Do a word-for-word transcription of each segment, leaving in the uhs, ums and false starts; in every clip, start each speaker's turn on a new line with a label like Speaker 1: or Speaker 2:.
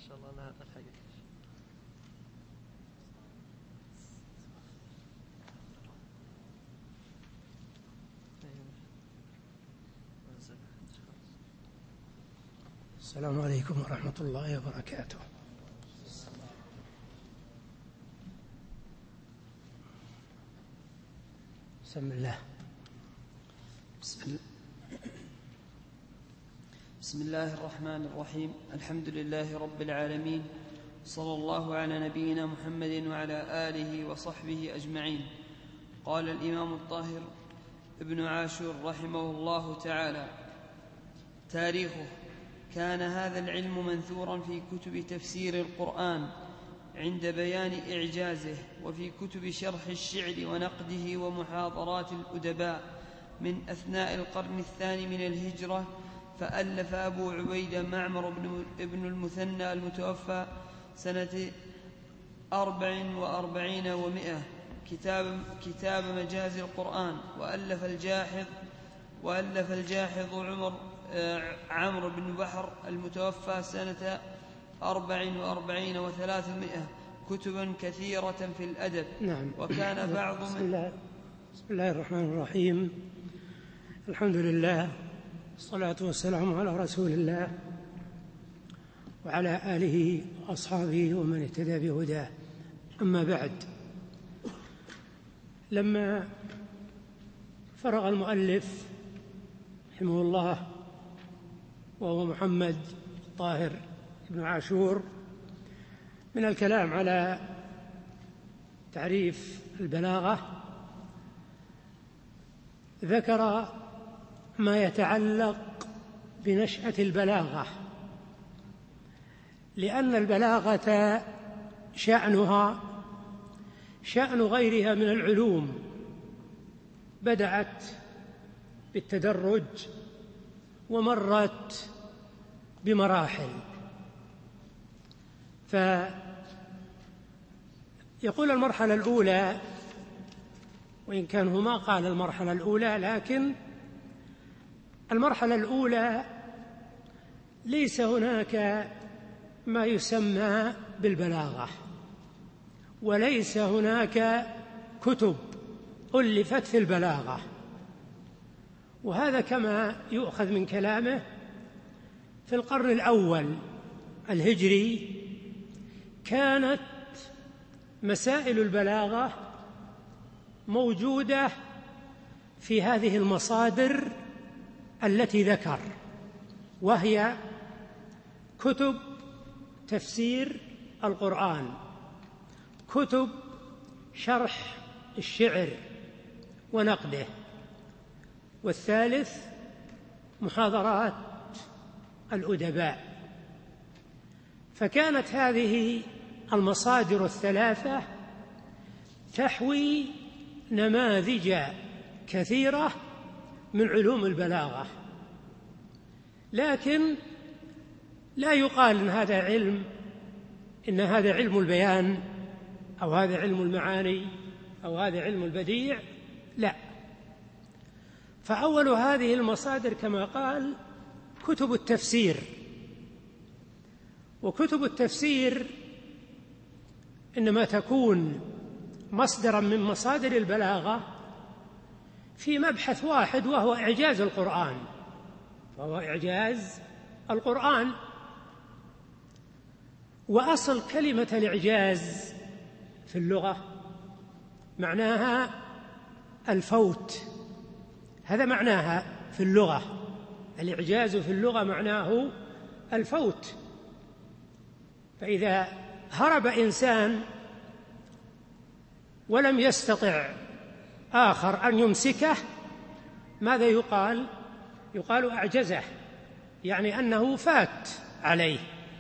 Speaker 1: شاء الله أنا ألحقك.
Speaker 2: السلام عليكم ورحمة الله وبركاته. بسم الله.
Speaker 3: بسم, بسم الله الرحمن الرحيم. الحمد لله رب العالمين، صلى الله على نبينا محمد وعلى آله وصحبه أجمعين. قال الإمام الطاهر ابن عاشور رحمه الله تعالى: تاريخه: كان هذا العلم منثورا في كتب تفسير القرآن عند بيان إعجازه، وفي كتب شرح الشعر ونقده ومحاضرات الأدباء من أثناء القرن الثاني من الهجرة. فألف أبو عبيدة معمر بن المثنى المتوفى سنة أربع وأربعين ومائة كتاب, كتاب مجاز القرآن. وألف الجاحظ وألف الجاحظ عمر عمرو بن بحر المتوفى سنة أربع وأربعين وثلاثمائة كتبا كثيرة في الأدب.
Speaker 2: نعم.
Speaker 3: وكان بعض
Speaker 2: بسم الله, بسم الله الرحمن الرحيم. الحمد لله، الصلاة والسلام على رسول الله وعلى آله وأصحابه ومن اهتدى بهداه. أما بعد، لما فرغ المؤلف رحمه الله وهو محمد طاهر بن عاشور من الكلام على تعريف البلاغة، ذكر ما يتعلق بنشأة البلاغة، لأن البلاغة شأنها شأن غيرها من العلوم، بدأت بالتدرج ومرت بمراحل. فيقول المرحلة الأولى، وإن كان هو ما قال المرحلة الأولى، لكن المرحلة الأولى ليس هناك ما يسمى بالبلاغة، وليس هناك كتب ألفت في البلاغة. وهذا كما يؤخذ من كلامه في القرن الأول الهجري كانت مسائل البلاغة موجودة في هذه المصادر التي ذكر، وهي كتب تفسير القرآن، كتب شرح الشعر ونقده، والثالث محاضرات الأدباء. فكانت هذه المصادر الثلاثة تحوي نماذج كثيرة من علوم البلاغة، لكن لا يقال إن هذا علم إن هذا علم البيان أو هذا علم المعاني أو هذا علم البديع، لا. فأول هذه المصادر كما قال كتب التفسير. وكتب التفسير إنما تكون مصدرا من مصادر البلاغة في مبحث واحد، وهو إعجاز القرآن وهو إعجاز القرآن. وأصل كلمة الإعجاز في اللغة معناها الفوت، هذا معناها في اللغة. الإعجاز في اللغة معناه الفوت. فإذا هرب إنسان ولم يستطع آخر أن يمسكه، ماذا يقال؟ يقال أعجزه، يعني أنه فات عليه.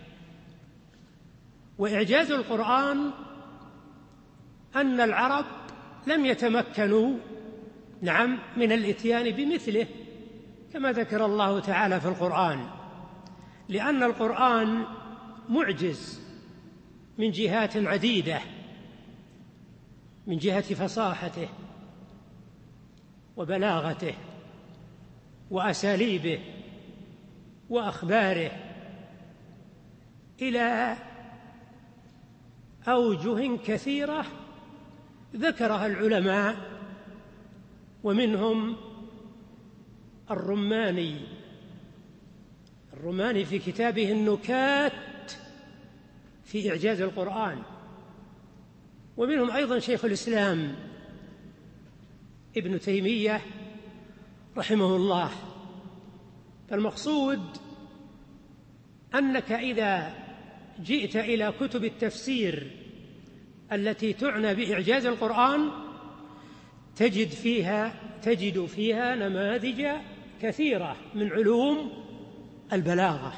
Speaker 2: وإعجاز القرآن أن العرب لم يتمكنوا نعم من الإتيان بمثله، كما ذكر الله تعالى في القرآن، لأن القرآن معجز من جهات عديدة، من جهة فصاحته وبلاغته وأساليبه وأخباره إلى أوجه كثيرة ذكرها العلماء، ومنهم الرماني الرماني في كتابه النكات في إعجاز القرآن، ومنهم أيضا شيخ الإسلام ابن تيمية رحمه الله. فالمقصود أنك إذا جئت إلى كتب التفسير التي تعنى بإعجاز القرآن تجد فيها تجد فيها نماذج كثيرة من علوم البلاغة،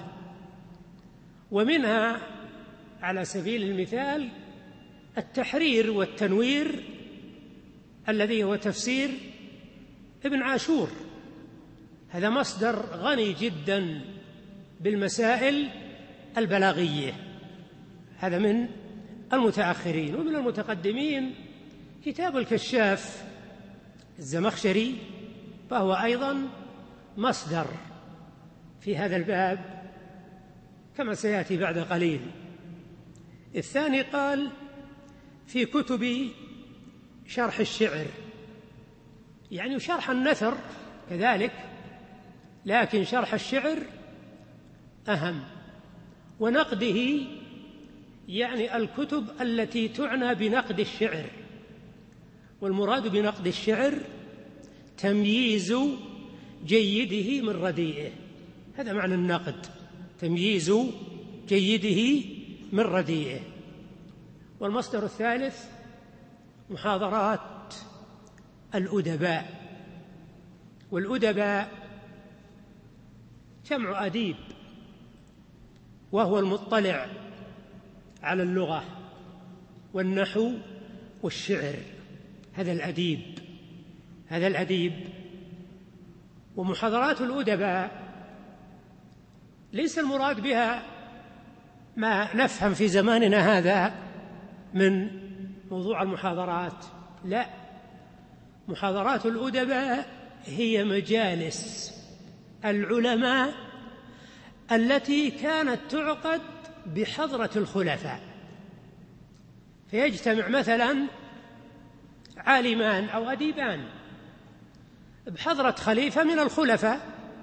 Speaker 2: ومنها على سبيل المثال التحرير والتنوير الذي هو تفسير ابن عاشور. هذا مصدر غني جدا بالمسائل البلاغية، هذا من المتأخرين. ومن المتقدمين كتاب الكشاف الزمخشري، فهو أيضا مصدر في هذا الباب كما سيأتي بعد قليل. الثاني قال في كتب شرح الشعر، يعني شرح النثر كذلك، لكن شرح الشعر أهم، ونقده يعني الكتب التي تعنى بنقد الشعر، والمراد بنقد الشعر تمييز جيده من رديئه، هذا معنى النقد، تمييز جيده من رديئه. والمصدر الثالث محاضرات الأدباء، والأدباء جمع أديب، وهو المطلع على اللغة والنحو والشعر، هذا الأديب هذا الأديب ومحاضرات الأدباء ليس المراد بها ما نفهم في زماننا هذا من موضوع المحاضرات، لا، محاضرات الأدباء هي مجالس العلماء التي كانت تعقد بحضرة الخلفاء، فيجتمع مثلا عالمان أو أديبان بحضرة خليفة من الخلفاء،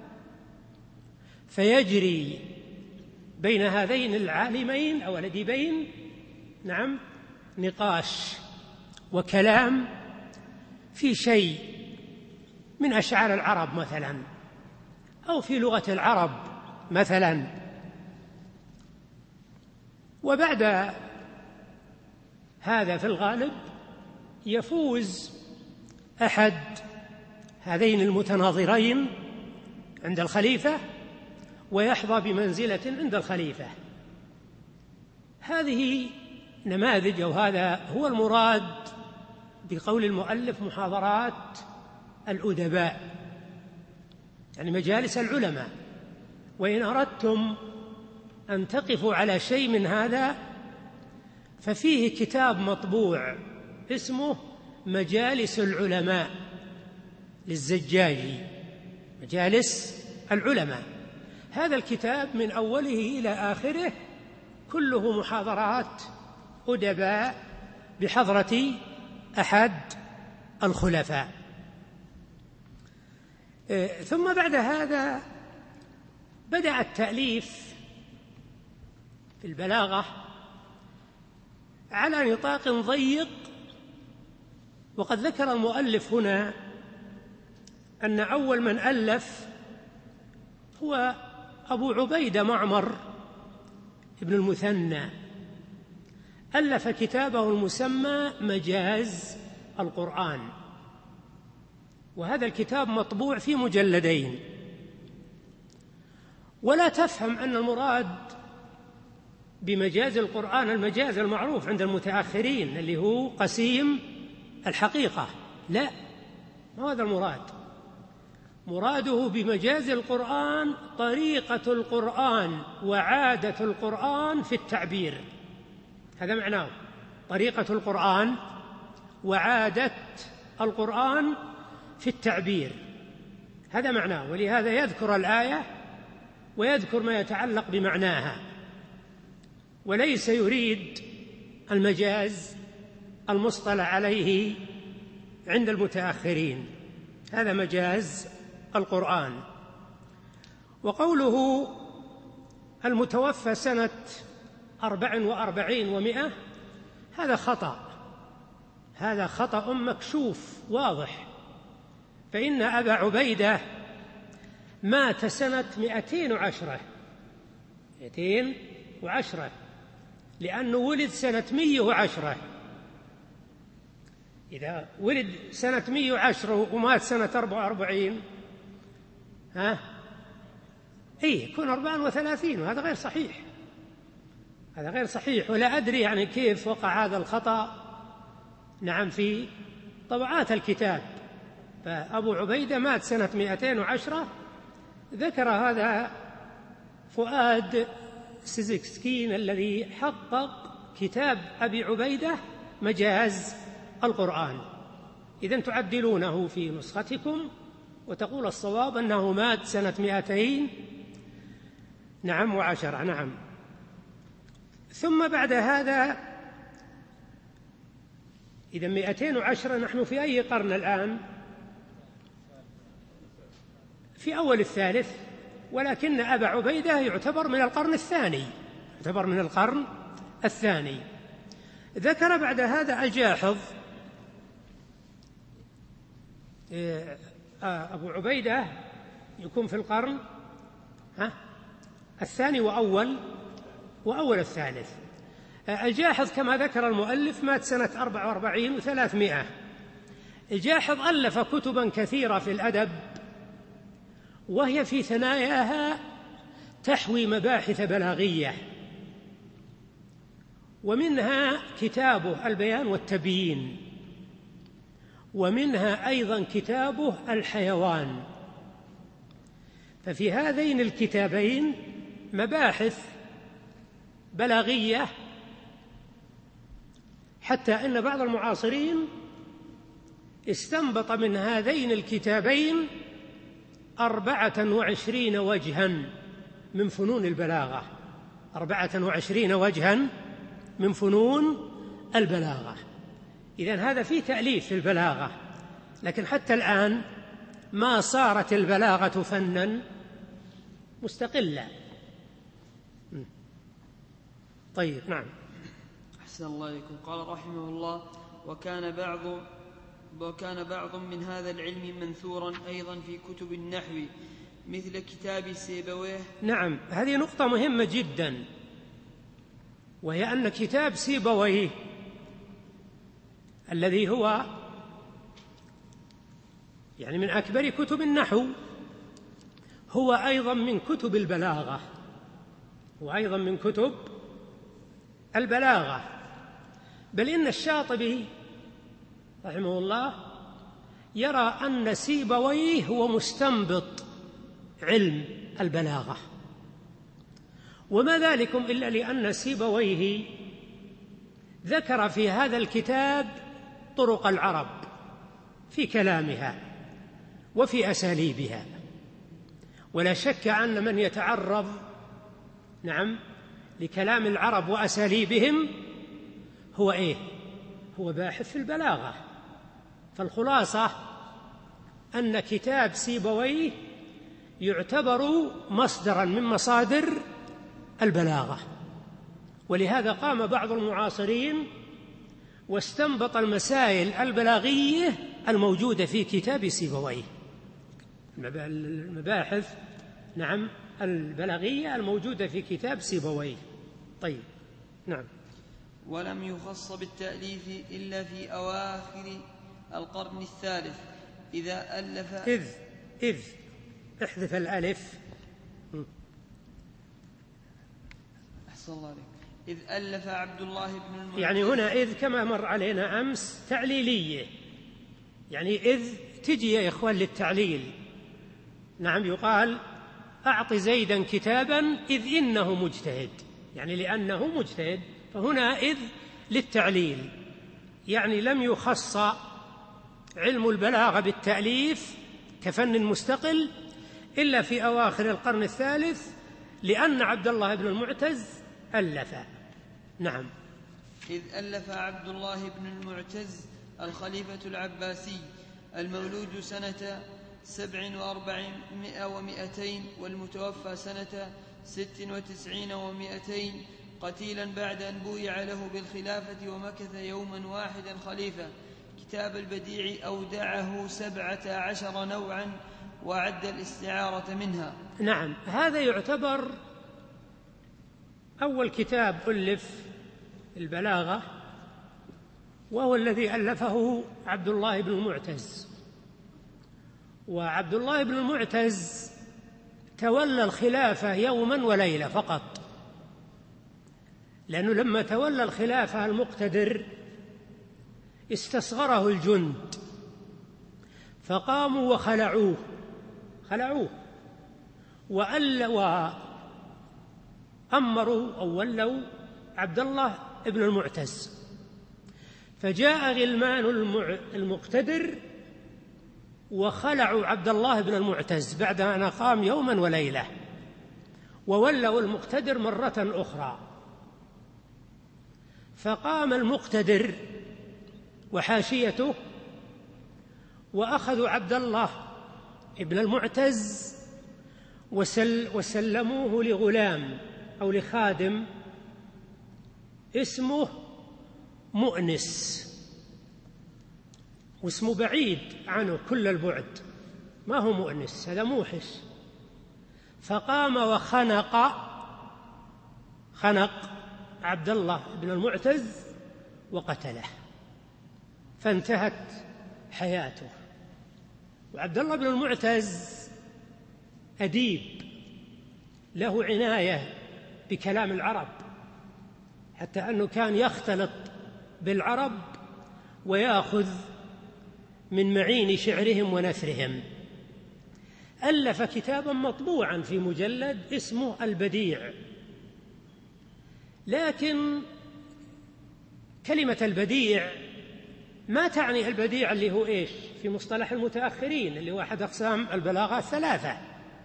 Speaker 2: فيجري بين هذين العالمين أو الأديبين نعم نقاش وكلام في شيء من أشعار العرب مثلا، أو في لغة العرب مثلا. وبعد هذا في الغالب يفوز أحد هذين المتناظرين عند الخليفة ويحظى بمنزلة عند الخليفة. هذه نماذج، أو هذا هو المراد بقول المؤلف محاضرات الأدباء، يعني مجالس العلماء. وإن أردتم أن تقفوا على شيء من هذا ففيه كتاب مطبوع اسمه مجالس العلماء للزجاجي، مجالس العلماء. هذا الكتاب من أوله إلى آخره كله محاضرات أدباء بحضرة أحد الخلفاء. ثم بعد هذا بدأ التأليف في البلاغة على نطاق ضيق، وقد ذكر المؤلف هنا أن أول من ألف هو أبو عبيدة معمر ابن المثنى، ألف كتابه المسمى مجاز القرآن، وهذا الكتاب مطبوع في مجلدين. ولا تفهم أن المراد بمجاز القرآن المجاز المعروف عند المتأخرين اللي هو قسيم الحقيقة، لا، ما هذا المراد. مراده بمجاز القرآن طريقة القرآن وعادة القرآن في التعبير، هذا معناه، طريقة القرآن وعادة القرآن في التعبير، هذا معناه. ولهذا يذكر الآية ويذكر ما يتعلق بمعناها. وليس يريد المجاز المصطلح عليه عند المتأخرين، هذا مجاز القرآن. وقوله المتوفى سنة أربع وأربعين ومئة هذا خطأ، هذا خطأ مكشوف واضح، فإن أبا عبيدة مات سنة مئتين وعشرة مئتين وعشرة لأنه ولد سنة مئة وعشرة. إذا ولد سنة مئة وعشرة ومات سنة أربع وأربعين ها إيه يكون أربعا وثلاثين، وهذا غير صحيح، هذا غير صحيح. ولا أدري يعني كيف وقع هذا الخطأ نعم في طبعات الكتاب. فأبو عبيدة مات سنة مئتين وعشرة، ذكر هذا فؤاد سيزكسكين الذي حقق كتاب أبي عبيدة مجاز القرآن. إذن تعدلونه في نسختكم وتقول الصواب أنه مات سنة مئتين نعم وعشرة. نعم. ثم بعد هذا إذا مئتين وعشرة نحن في أي قرن الآن؟ في أول الثالث، ولكن أبا عبيدة يعتبر من القرن الثاني، يعتبر من القرن الثاني. ذكر بعد هذا الجاحظ أبو عبيدة يكون في القرن ها الثاني وأول وأول الثالث. الجاحظ كما ذكر المؤلف مات سنة أربع وأربعين وثلاثمائة. الجاحظ ألف كتبا كثيرة في الأدب، وهي في ثناياها تحوي مباحث بلاغية، ومنها كتابه البيان والتبيين، ومنها أيضا كتابه الحيوان. ففي هذين الكتابين مباحث بلاغية، حتى أن بعض المعاصرين استنبط من هذين الكتابين أربعة وعشرين وجها من فنون البلاغة، أربعة وعشرين وجها من فنون البلاغة. إذن هذا فيه تأليف في البلاغة، لكن حتى الآن ما صارت البلاغة فنا مستقلا. طيب نعم.
Speaker 3: أحسن الله إليكم. قال رحمه الله: وكان بعض وكان بعض من هذا العلم منثورا أيضا في كتب النحو مثل كتاب سيبويه.
Speaker 2: نعم، هذه نقطة مهمة جدا، وهي أن كتاب سيبويه الذي هو يعني من أكبر كتب النحو هو أيضا من كتب البلاغة، هو أيضا من كتب البلاغة. بل إن الشاطبي رحمه الله يرى أن سيبويه هو مستنبط علم البلاغة، وما ذلكم إلا لأن سيبويه ذكر في هذا الكتاب طرق العرب في كلامها وفي أساليبها. ولا شك أن من يتعرض نعم لكلام العرب وأساليبهم هو إيه؟ هو باحث في البلاغة. فالخلاصة أن كتاب سيبويه يعتبر مصدرا من مصادر البلاغة، ولهذا قام بعض المعاصرين واستنبط المسائل البلاغية الموجودة في كتاب سيبويه، المباحث نعم البلاغية الموجودة في كتاب سيبويه. طيب نعم.
Speaker 3: ولم يخص بالتأليف إلا في أواخر القرن الثالث إذا ألف
Speaker 2: إذ إذ احذف الألف.
Speaker 3: أحسن الله عليك. إذ ألف عبد الله بن المعتز،
Speaker 2: يعني هنا إذ كما مر علينا أمس تعليلية، يعني إذ تجي يا إخوان للتعليل. نعم، يقال أعط زيدا كتابا إذ إنه مجتهد، يعني لأنه مجتهد، فهنا إذ للتعليل، يعني لم يخص علم البلاغة بالتأليف كفن مستقل إلا في أواخر القرن الثالث، لأن عبد الله بن المعتز ألف. نعم.
Speaker 3: إذ ألف عبد الله بن المعتز الخليفة العباسي المولود سنة سبع وأربعمائة ومائتين والمتوفى سنة ست وتسعين ومائتين قتيلا بعد أن بويع له بالخلافة ومكث يوما واحدا خليفة. كتاب البديع أودعه سبعة عشر نوعا وعد الاستعارة منها.
Speaker 2: نعم، هذا يعتبر أول كتاب ألف البلاغة، وهو الذي ألفه عبد الله بن المعتز. وعبد الله بن المعتز تولى الخلافة يوما وليلة فقط، لأنه لما تولى الخلافة المقتدر استصغره الجند فقاموا وخلعوه خلعوه وأمروا أو ولوا عبد الله بن المعتز. فجاء غلمان المقتدر وخلعوا عبد الله بن المعتز بعد أن أقام يوما وليلة، وولوا المقتدر مرة أخرى. فقام المقتدر وحاشيته وأخذوا عبد الله بن المعتز وسل وسلموه لغلام أو لخادم اسمه مؤنس، واسمه بعيد عنه كل البعد، ما هو مؤنس، هذا موحش. فقام وخنق خنق عبد الله بن المعتز وقتله، فانتهت حياته. وعبد الله بن المعتز أديب له عناية بكلام العرب، حتى أنه كان يختلط بالعرب ويأخذ من معين شعرهم ونثرهم. ألف كتابا مطبوعا في مجلد اسمه البديع. لكن كلمة البديع ما تعني البديع اللي هو إيش في مصطلح المتأخرين اللي هو أحد أقسام البلاغة الثلاثة،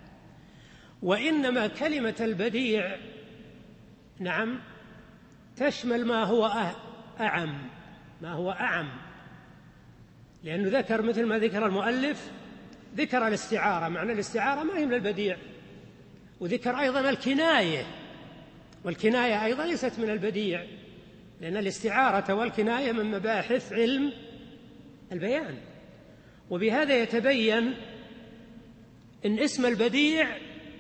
Speaker 2: وإنما كلمة البديع نعم تشمل ما هو أعم ما هو أعم لأنه ذكر مثل ما ذكر المؤلف، ذكر الاستعارة، معنى الاستعارة ما هي من البديع، وذكر أيضا الكناية، والكناية أيضا ليست من البديع، لأن الاستعارة والكناية من مباحث علم البيان. وبهذا يتبين أن اسم البديع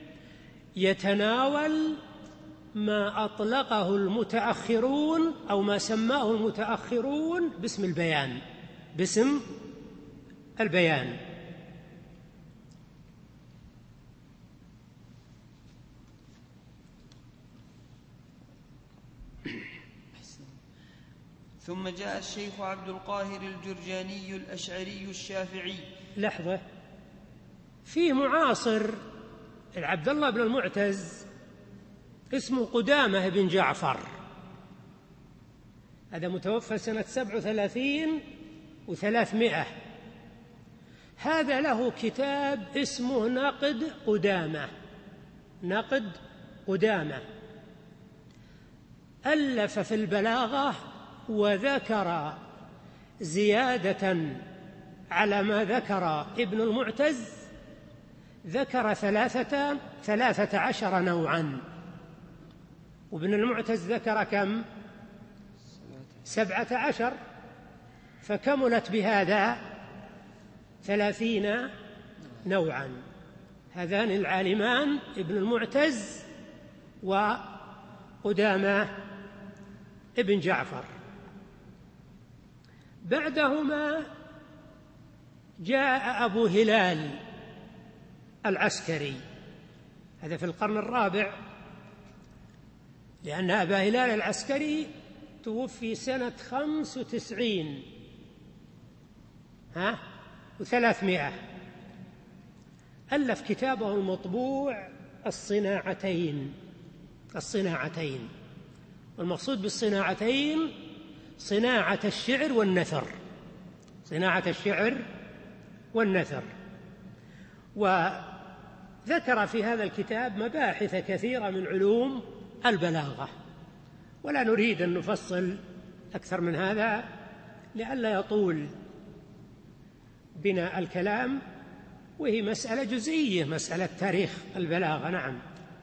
Speaker 2: يتناول ما أطلقه المتأخرون أو ما سماه المتأخرون باسم البيان باسم البيان.
Speaker 3: ثم جاء الشيخ عبد القاهر الجرجاني الأشعري الشافعي.
Speaker 2: لحظة، في معاصر عبد الله بن المعتز اسمه قدامة بن جعفر، هذا متوفى سنة سبع وثلاثين وثلاثمائة. هذا له كتاب اسمه نقد قدامة نقد قدامة ألف في البلاغة وذكر زيادة على ما ذكر ابن المعتز، ذكر ثلاثة, ثلاثة عشر نوعا، وابن المعتز ذكر كم؟ سبعة عشر، فكملت بهذا ثلاثين نوعا. هذان العالمان ابن المعتز وقدامة ابن جعفر. بعدهما جاء أبو هلال العسكري، هذا في القرن الرابع، لأن أبا هلال العسكري توفي سنة خمس وتسعين ها وثلاثمائة. ألف كتابه المطبوع الصناعتين الصناعتين والمقصود بالصناعتين صناعة الشعر والنثر صناعة الشعر والنثر. وذكر في هذا الكتاب مباحث كثيرة من علوم البلاغة، ولا نريد أن نفصل أكثر من هذا لئلا يطول بنا الكلام، وهي مسألة جزئية، مسألة تاريخ البلاغة. نعم.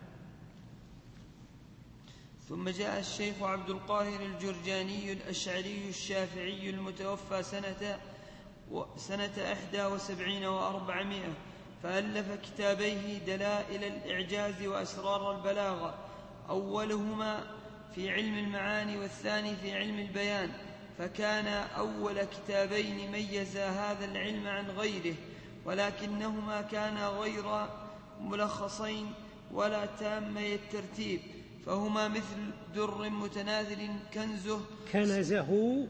Speaker 3: ثم جاء الشيخ عبد القاهر الجرجاني الأشعري الشافعي المتوفى سنة سنة إحدى وسبعين وأربعمائة، فألف كتابيه دلائل الإعجاز وأسرار البلاغة، أولهما في علم المعاني والثاني في علم البيان، فكان أول كتابين ميزا هذا العلم عن غيره، ولكنهما كانا غير ملخصين ولا تامي الترتيب، فهما مثل در متناثر كنزه
Speaker 2: كنزه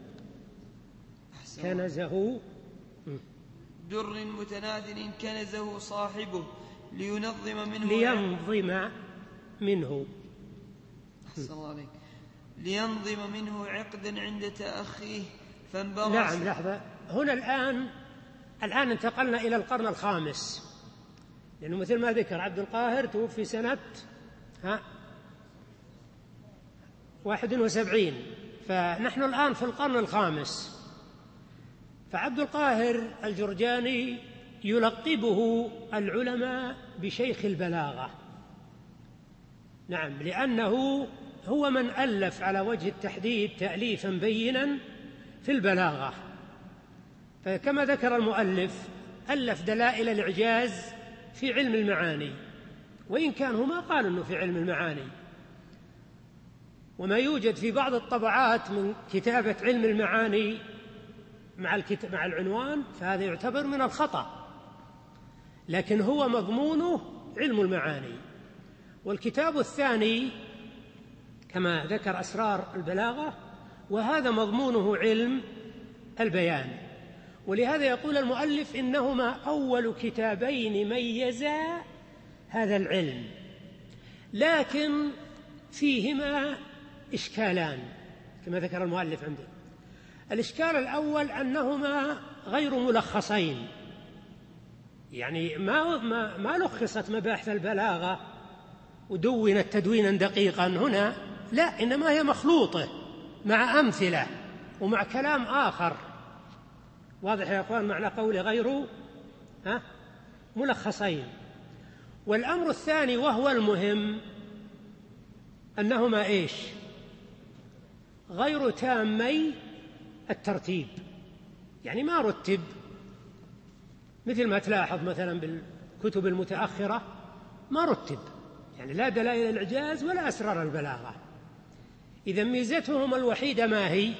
Speaker 2: كنزه
Speaker 3: در متناثر كنزه صاحبه لينظم منه
Speaker 2: لينظم منه
Speaker 3: أحسن الله عليك لينظم منه عقدا عند تأخيه فانبغى.
Speaker 2: نعم. لحظة، هنا الآن الآن انتقلنا إلى القرن الخامس، لأنه مثل ما ذكر عبد القاهر توفي سنة ها واحد وسبعين، فنحن الآن في القرن الخامس. فعبد القاهر الجرجاني يلقبه العلماء بشيخ البلاغة. نعم، لأنه هو من ألف على وجه التحديد تأليفا بينا في البلاغة. فكما ذكر المؤلف ألف دلائل الإعجاز في علم المعاني، وإن كان هو ما قال أنه في علم المعاني، وما يوجد في بعض الطبعات من كتابة علم المعاني مع, الكتاب مع العنوان فهذا يعتبر من الخطأ، لكن هو مضمونه علم المعاني. والكتاب الثاني كما ذكر أسرار البلاغة، وهذا مضمونه علم البيان. ولهذا يقول المؤلف إنهما أول كتابين ميزا هذا العلم، لكن فيهما إشكالان كما ذكر المؤلف عنده. الإشكال الأول أنهما غير ملخصين، يعني ما, ما, ما لخصت مباحث البلاغة ودونت تدوينا دقيقا هنا، لا، إنما هي مخلوطة مع أمثلة ومع كلام آخر. واضح يا أخوان معنى قولي غير ها ملخصين. والأمر الثاني وهو المهم أنهما إيش؟ غير تامي الترتيب، يعني ما رتب مثل ما تلاحظ مثلا بالكتب المتأخرة، ما رتب، يعني لا دلائل الإعجاز ولا أسرار البلاغة. إذا ميزتهم الوحيدة ما هي؟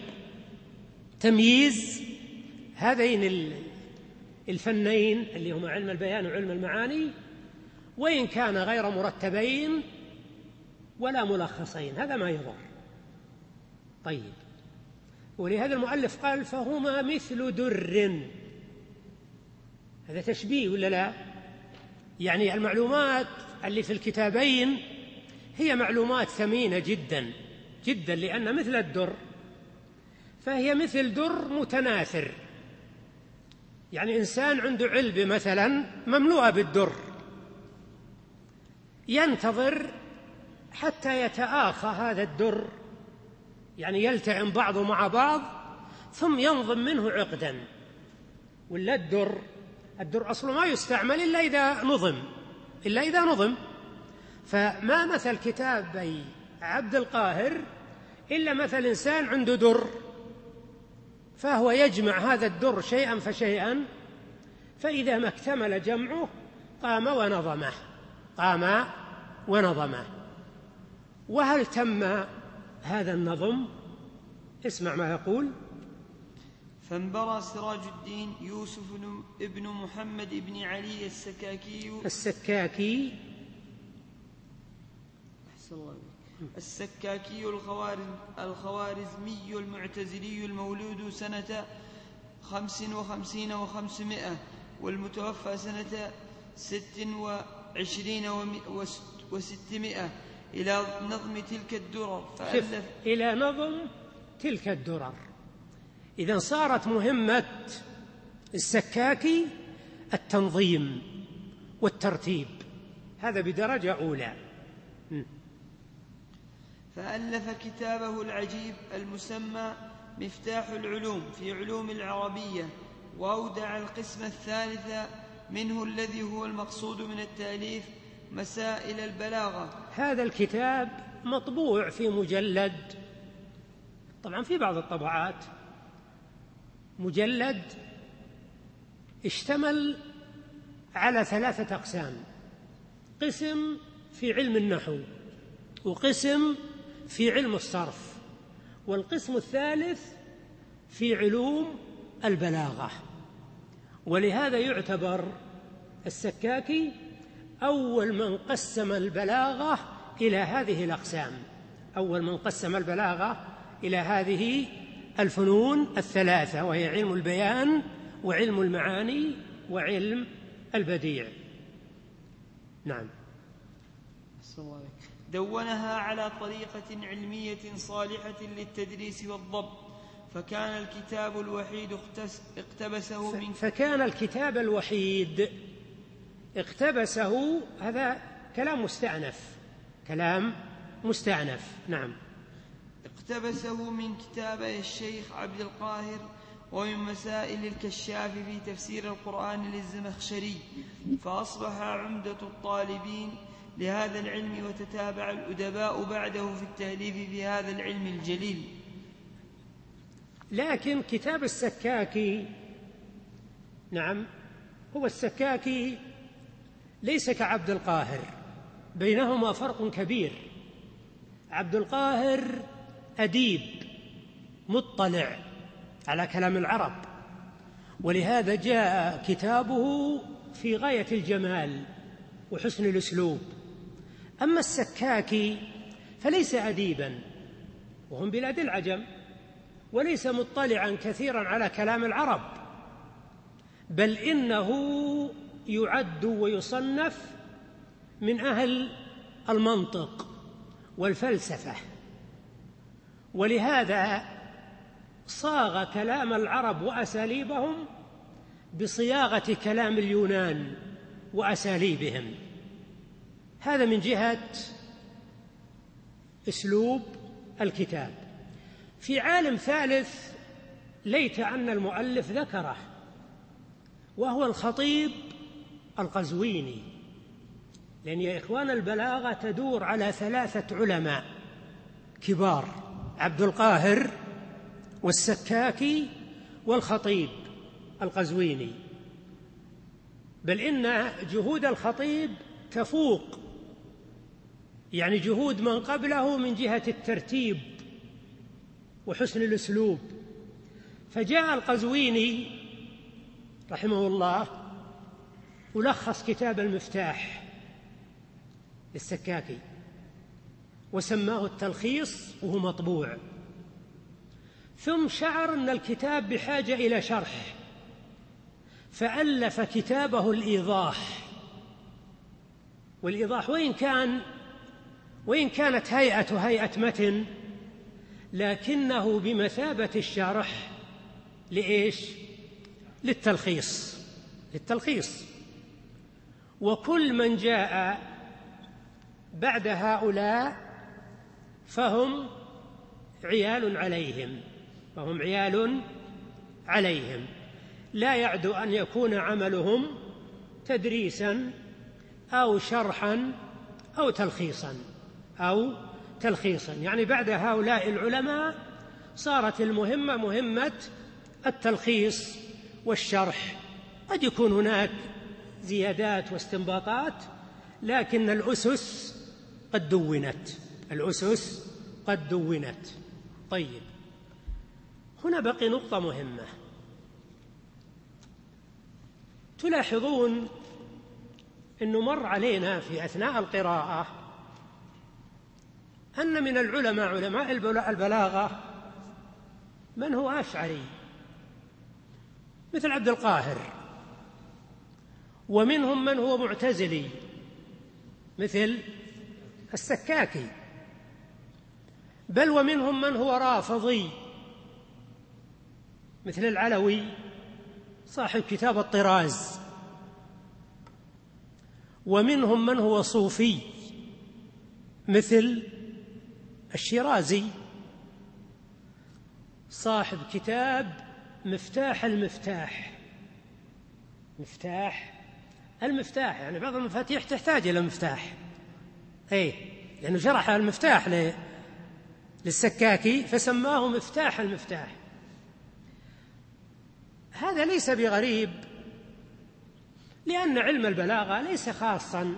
Speaker 2: تمييز هذين الفنين اللي هما علم البيان وعلم المعاني، وإن كان غير مرتبين ولا ملخصين، هذا ما يضر. طيب، ولهذا المؤلف قال فهما مثل در. هذا تشبيه ولا لا؟ يعني المعلومات اللي في الكتابين هي معلومات ثمينة جدا جدا، لأن مثل الدر فهي مثل در متناثر، يعني إنسان عنده علبة مثلا مملوءة بالدر، ينتظر حتى يتآخى هذا الدر، يعني يلتئم بعضه مع بعض، ثم ينظم منه عقدا. ولا الدر الدر أصله ما يستعمل إلا إذا نظم إلا إذا نظم فما مثل كتابي عبد القاهر إلا مثل إنسان عنده در، فهو يجمع هذا الدر شيئا فشيئا، فإذا ما اكتمل جمعه قام ونظمه قام ونظمه وهل تم هذا النظم؟ اسمع ما يقول:
Speaker 3: فانبرى سراج الدين يوسف ابن محمد بن علي السكاكي
Speaker 2: السكاكي
Speaker 3: السكاكي الخوارزمي المعتزلي المولود سنة خمس وخمسين وخمسمائة والمتوفى سنة ست وعشرين وستمائة إلى نظم تلك الدرر
Speaker 2: فألف إلى نظم تلك الدرر. إذن صارت مهمة السكاكي التنظيم والترتيب، هذا بدرجة أولى.
Speaker 3: فألف كتابه العجيب المسمى مفتاح العلوم في علوم العربية، وأودع القسم الثالث منه الذي هو المقصود من التأليف مسائل البلاغة.
Speaker 2: هذا الكتاب مطبوع في مجلد، طبعا في بعض الطبعات مجلد اشتمل على ثلاثة أقسام: قسم في علم النحو، وقسم في علم الصرف، والقسم الثالث في علوم البلاغة. ولهذا يعتبر السكاكي أول من قسم البلاغة إلى هذه الأقسام، أول من قسم البلاغة إلى هذه الفنون الثلاثة، وهي علم البيان وعلم المعاني وعلم البديع. نعم.
Speaker 3: دونها على طريقة علمية صالحة للتدريس والضبط، فكان الكتاب الوحيد اقتبسه من
Speaker 2: فكان الكتاب الوحيد اقتبسه. هذا كلام مستأنف، كلام مستأنف. نعم.
Speaker 3: اقتبسه من كتابي الشيخ عبد القاهر ومن مسائل الكشاف في تفسير القرآن للزمخشري، فأصبح عمدة الطالبين لهذا العلم، وتتابع الأدباء بعده في التأليف في هذا العلم الجليل.
Speaker 2: لكن كتاب السكاكي، نعم، هو السكاكي ليس كعبد القاهر، بينهما فرق كبير. عبد القاهر أديب مطلع على كلام العرب، ولهذا جاء كتابه في غاية الجمال وحسن الأسلوب. أما السكاكي فليس أديبا، وهم بلاد العجم، وليس مطلعا كثيرا على كلام العرب، بل إنه يعد ويصنف من أهل المنطق والفلسفة، ولهذا صاغ كلام العرب وأساليبهم بصياغة كلام اليونان وأساليبهم. هذا من جهة أسلوب الكتاب. في عالم ثالث ليت أن المؤلف ذكره، وهو الخطيب القزويني، لأن يا إخوان البلاغة تدور على ثلاثة علماء كبار: عبد القاهر والسكاكي والخطيب القزويني، بل إن جهود الخطيب تفوق يعني جهود من قبله من جهة الترتيب وحسن الأسلوب. فجاء القزويني رحمه الله ولخص كتاب المفتاح للسكاكي وسماه التلخيص، وهو مطبوع. ثم شعر أن الكتاب بحاجة إلى شرح، فألف كتابه الإيضاح. والإيضاح وإن كان وإن كانت هيئة هيئة متن، لكنه بمثابة الشرح لإيش؟ للتلخيص للتلخيص وكل من جاء بعد هؤلاء فهم عيال عليهم فهم عيال عليهم لا يعدو أن يكون عملهم تدريسا أو شرحا أو تلخيصا أو تلخيصا يعني بعد هؤلاء العلماء صارت المهمة مهمة التلخيص والشرح. قد يكون هناك زيادات واستنباطات، لكن الأسس قد دونت الأسس قد دونت طيب، هنا بقي نقطة مهمة. تلاحظون أنه مر علينا في أثناء القراءة أن من العلماء علماء البلاغة من هو أشعري مثل عبد القاهر، ومنهم من هو معتزلي مثل السكاكي، بل ومنهم من هو رافضي مثل العلوي صاحب كتاب الطراز، ومنهم من هو صوفي مثل الشيرازي صاحب كتاب مفتاح المفتاح. مفتاح المفتاح يعني بعض المفاتيح تحتاج إلى مفتاح، أي لأنه شرح المفتاح للسكاكي فسماه مفتاح المفتاح. هذا ليس بغريب، لأن علم البلاغة ليس خاصا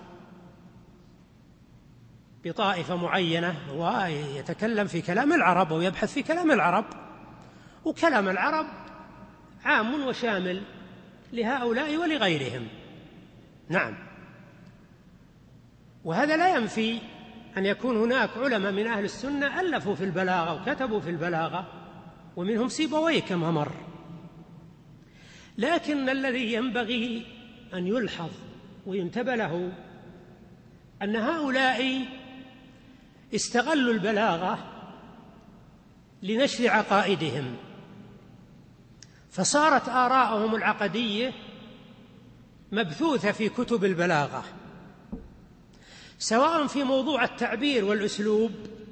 Speaker 2: بطائفة معينة ويتكلم في كلام العرب أو يبحث في كلام العرب، وكلام العرب عام وشامل لهؤلاء ولغيرهم. نعم، وهذا لا ينفي أن يكون هناك علماء من أهل السنة ألفوا في البلاغة وكتبوا في البلاغة، ومنهم سيبويه كما مر. لكن الذي ينبغي أن يلحظ وينتبه له أن هؤلاء استغلوا البلاغة لنشر عقائدهم، فصارت آراءهم العقدية مبثوثة في كتب البلاغة، سواء في موضوع التعبير والأسلوب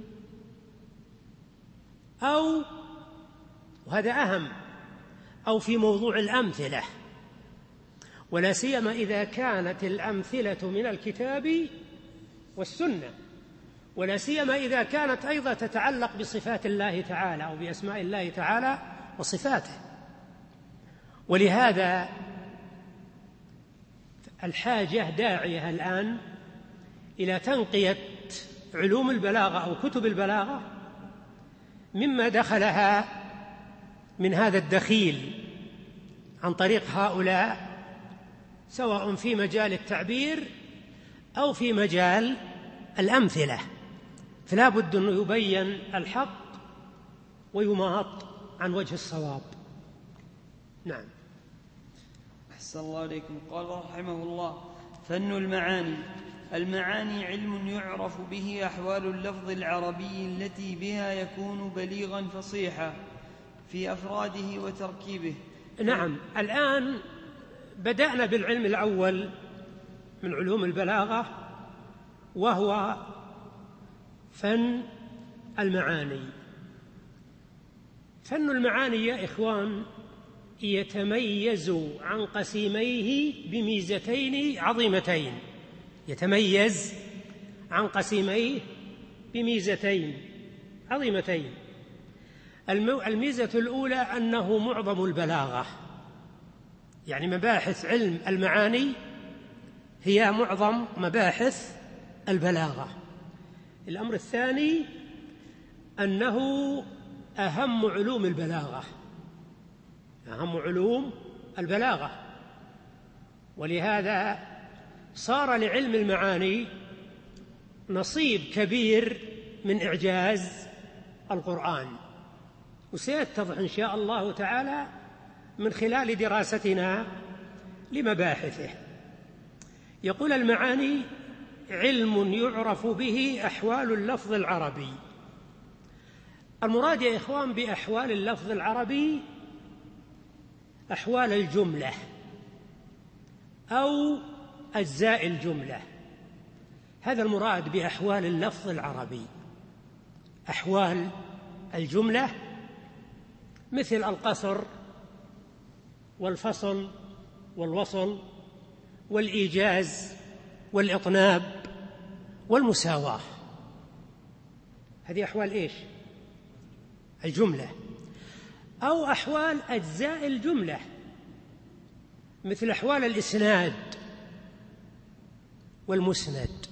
Speaker 2: أو، وهذا أهم، أو في موضوع الأمثلة، ولا سيما إذا كانت الأمثلة من الكتاب والسنة، ولا سيما إذا كانت أيضا تتعلق بصفات الله تعالى أو بأسماء الله تعالى وصفاته. ولهذا الحاجة داعية الآن إلى تنقية علوم البلاغة أو كتب البلاغة مما دخلها من هذا الدخيل عن طريق هؤلاء، سواء في مجال التعبير أو في مجال الأمثلة، فلا بد أن يبين الحق ويماط عن وجه الصواب. نعم.
Speaker 3: أحسن الله عليكم. قال رحمه الله: فن المعاني. المعاني علم يعرف به أحوال اللفظ العربي التي بها يكون بليغا فصيحا في أفراده وتركيبه.
Speaker 2: نعم، الآن بدأنا بالعلم الأول من علوم البلاغة، وهو فن المعاني. فن المعاني يا إخوان يتميز عن قسيميه بميزتين عظيمتين. يتميز عن قسيميه بميزتين عظيمتين. الميزة الأولى أنه معظم البلاغة، يعني مباحث علم المعاني هي معظم مباحث البلاغة. الأمر الثاني أنه أهم علوم البلاغة، أهم علوم البلاغة، ولهذا صار لعلم المعاني نصيب كبير من إعجاز القرآن، وسيتضح إن شاء الله تعالى من خلال دراستنا لمباحثه. يقول: المعاني علم يعرف به أحوال اللفظ العربي. المراد يا إخوان بأحوال اللفظ العربي أحوال الجملة أو أجزاء الجملة، هذا المراد بأحوال اللفظ العربي. أحوال الجملة مثل القصر والفصل والوصل والإيجاز والإطناب والمساواة، هذه أحوال إيش؟ الجملة. أو أحوال أجزاء الجملة مثل أحوال الإسناد والمسند.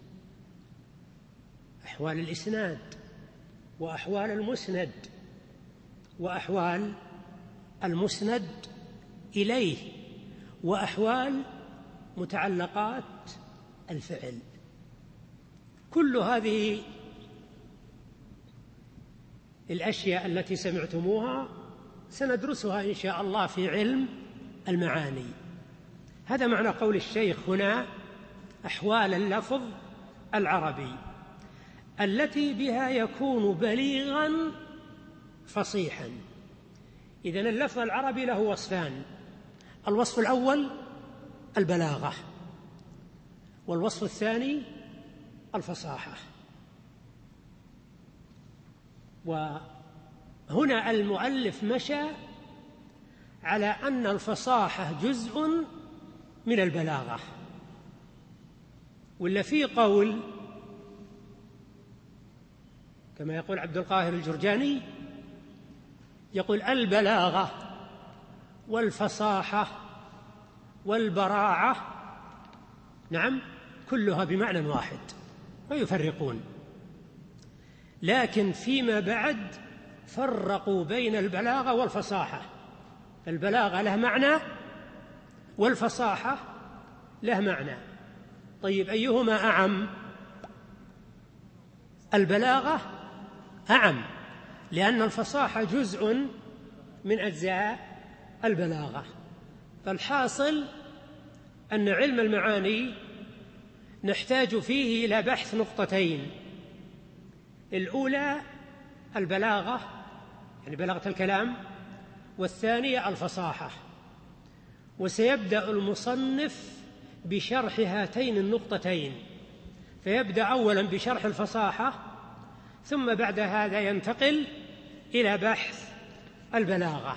Speaker 2: أحوال الإسناد وأحوال المسند وأحوال المسند إليه وأحوال متعلقات الفعل. كل هذه الأشياء التي سمعتموها سندرسها إن شاء الله في علم المعاني. هذا معنى قول الشيخ هنا: أحوال اللفظ العربي التي بها يكون بليغا فصيحا. إذن اللفظ العربي له وصفان: الوصف الأول البلاغة، والوصف الثاني الفصاحة. وهنا المؤلف مشى على أن الفصاحة جزء من البلاغة، ولا في قول كما يقول عبد القاهر الجرجاني، يقول البلاغة والفصاحة والبراعة نعم كلها بمعنى واحد ما يفرقون، لكن فيما بعد فرقوا بين البلاغة والفصاحة، البلاغة له معنى والفصاحة له معنى. طيب أيهما أعم؟ البلاغة أعم، لأن الفصاحة جزء من أجزاء البلاغة. فالحاصل أن علم المعاني نحتاج فيه إلى بحث نقطتين: الأولى البلاغة يعني بلاغة الكلام، والثانية الفصاحة. وسيبدأ المصنف بشرح هاتين النقطتين، فيبدأ أولا بشرح الفصاحة، ثم بعد هذا ينتقل إلى بحث البلاغة.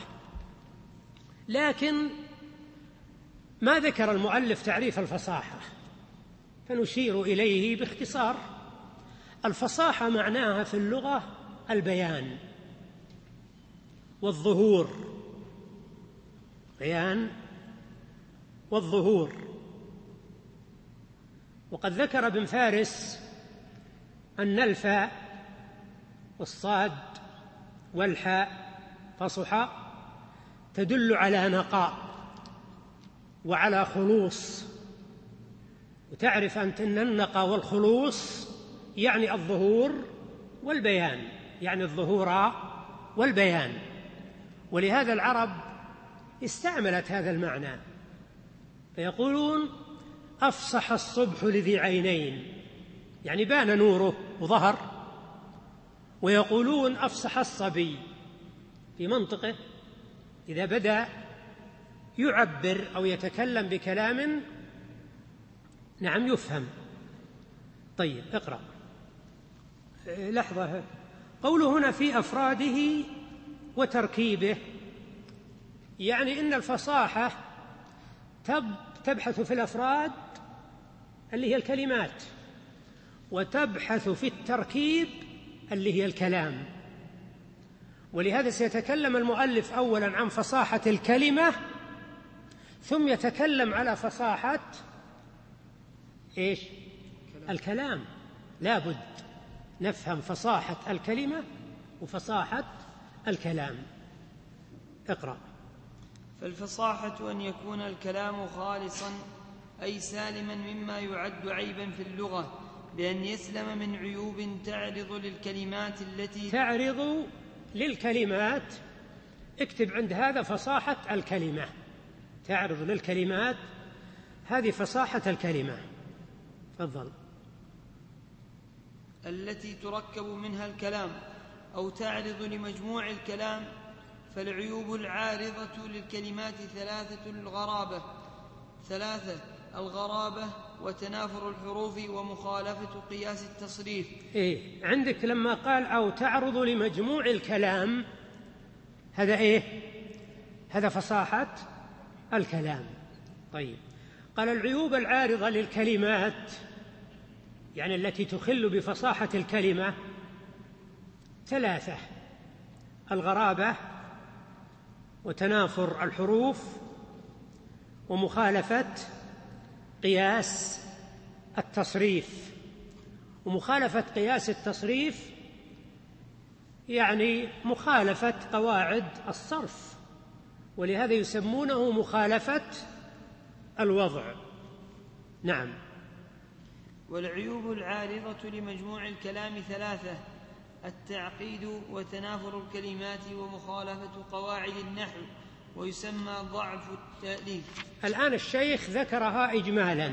Speaker 2: لكن ما ذكر المؤلف تعريف الفصاحة، فنشير إليه باختصار. الفصاحة معناها في اللغة البيان والظهور، بيان والظهور. وقد ذكر ابن فارس أن الفاء والصاد والحاء فصحى تدل على نقاء وعلى خلوص، وتعرف أنت أن النقاء والخلوص يعني الظهور والبيان، يعني الظهور والبيان. ولهذا العرب استعملت هذا المعنى، فيقولون أفصح الصبح لذي عينين، يعني بان نوره وظهر. ويقولون أفصح الصبي في منطقه إذا بدأ يعبر أو يتكلم بكلام نعم يفهم. طيب اقرأ. لحظة، قوله هنا في أفراده وتركيبه، يعني إن الفصاحة تبحث في الأفراد اللي هي الكلمات، وتبحث في التركيب اللي هي الكلام. ولهذا سيتكلم المؤلف أولا عن فصاحة الكلمة، ثم يتكلم على فصاحة إيش؟ الكلام. لا بد نفهم فصاحة الكلمة وفصاحة الكلام. اقرأ.
Speaker 3: فالفصاحة أن يكون الكلام خالصا أي سالما مما يعد عيبا في اللغة، بأن يسلم من عيوب تعرض للكلمات التي
Speaker 2: تعرض للكلمات. اكتب عند هذا فصاحة الكلمة، تعرض للكلمات، هذه فصاحة الكلمة. تفضل.
Speaker 3: التي تركب منها الكلام أو تعرض لمجموع الكلام. فالعيوب العارضة للكلمات ثلاثة: الغرابة ثلاثة الغرابة وتنافر الحروف ومخالفة قياس التصريف.
Speaker 2: إيه عندك لما قال أو تعرض لمجموع الكلام، هذا إيه؟ هذا فصاحة الكلام. طيب، قال العيوب العارضة للكلمات يعني التي تخل بفصاحة الكلمة ثلاثة: الغرابة وتنافر الحروف ومخالفة قياس التصريف. ومخالفة قياس التصريف يعني مخالفة قواعد الصرف، ولهذا يسمونه مخالفة الوضع. نعم.
Speaker 3: والعيوب العارضة لمجموع الكلام ثلاثة: التعقيد وتنافر الكلمات ومخالفة قواعد النحو، ويسمى ضعف التأليف.
Speaker 2: الآن الشيخ ذكرها إجمالا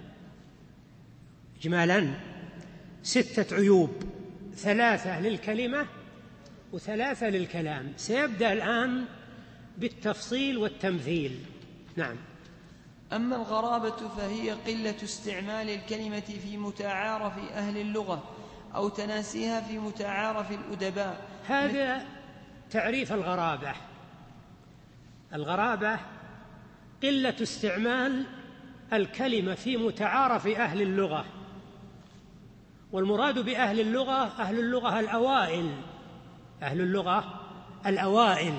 Speaker 2: إجمالا ستة عيوب، ثلاثة للكلمة وثلاثة للكلام. سيبدأ الآن بالتفصيل والتمثيل. نعم.
Speaker 3: أما الغرابة فهي قلة استعمال الكلمة في متعارف أهل اللغة، أو تناسيها في متعارف الأدباء.
Speaker 2: هذا تعريف الغرابة. الغرابة قلة استعمال الكلمة في متعارف أهل اللغة، والمراد بأهل اللغة أهل اللغة الأوائل، أهل اللغة الأوائل.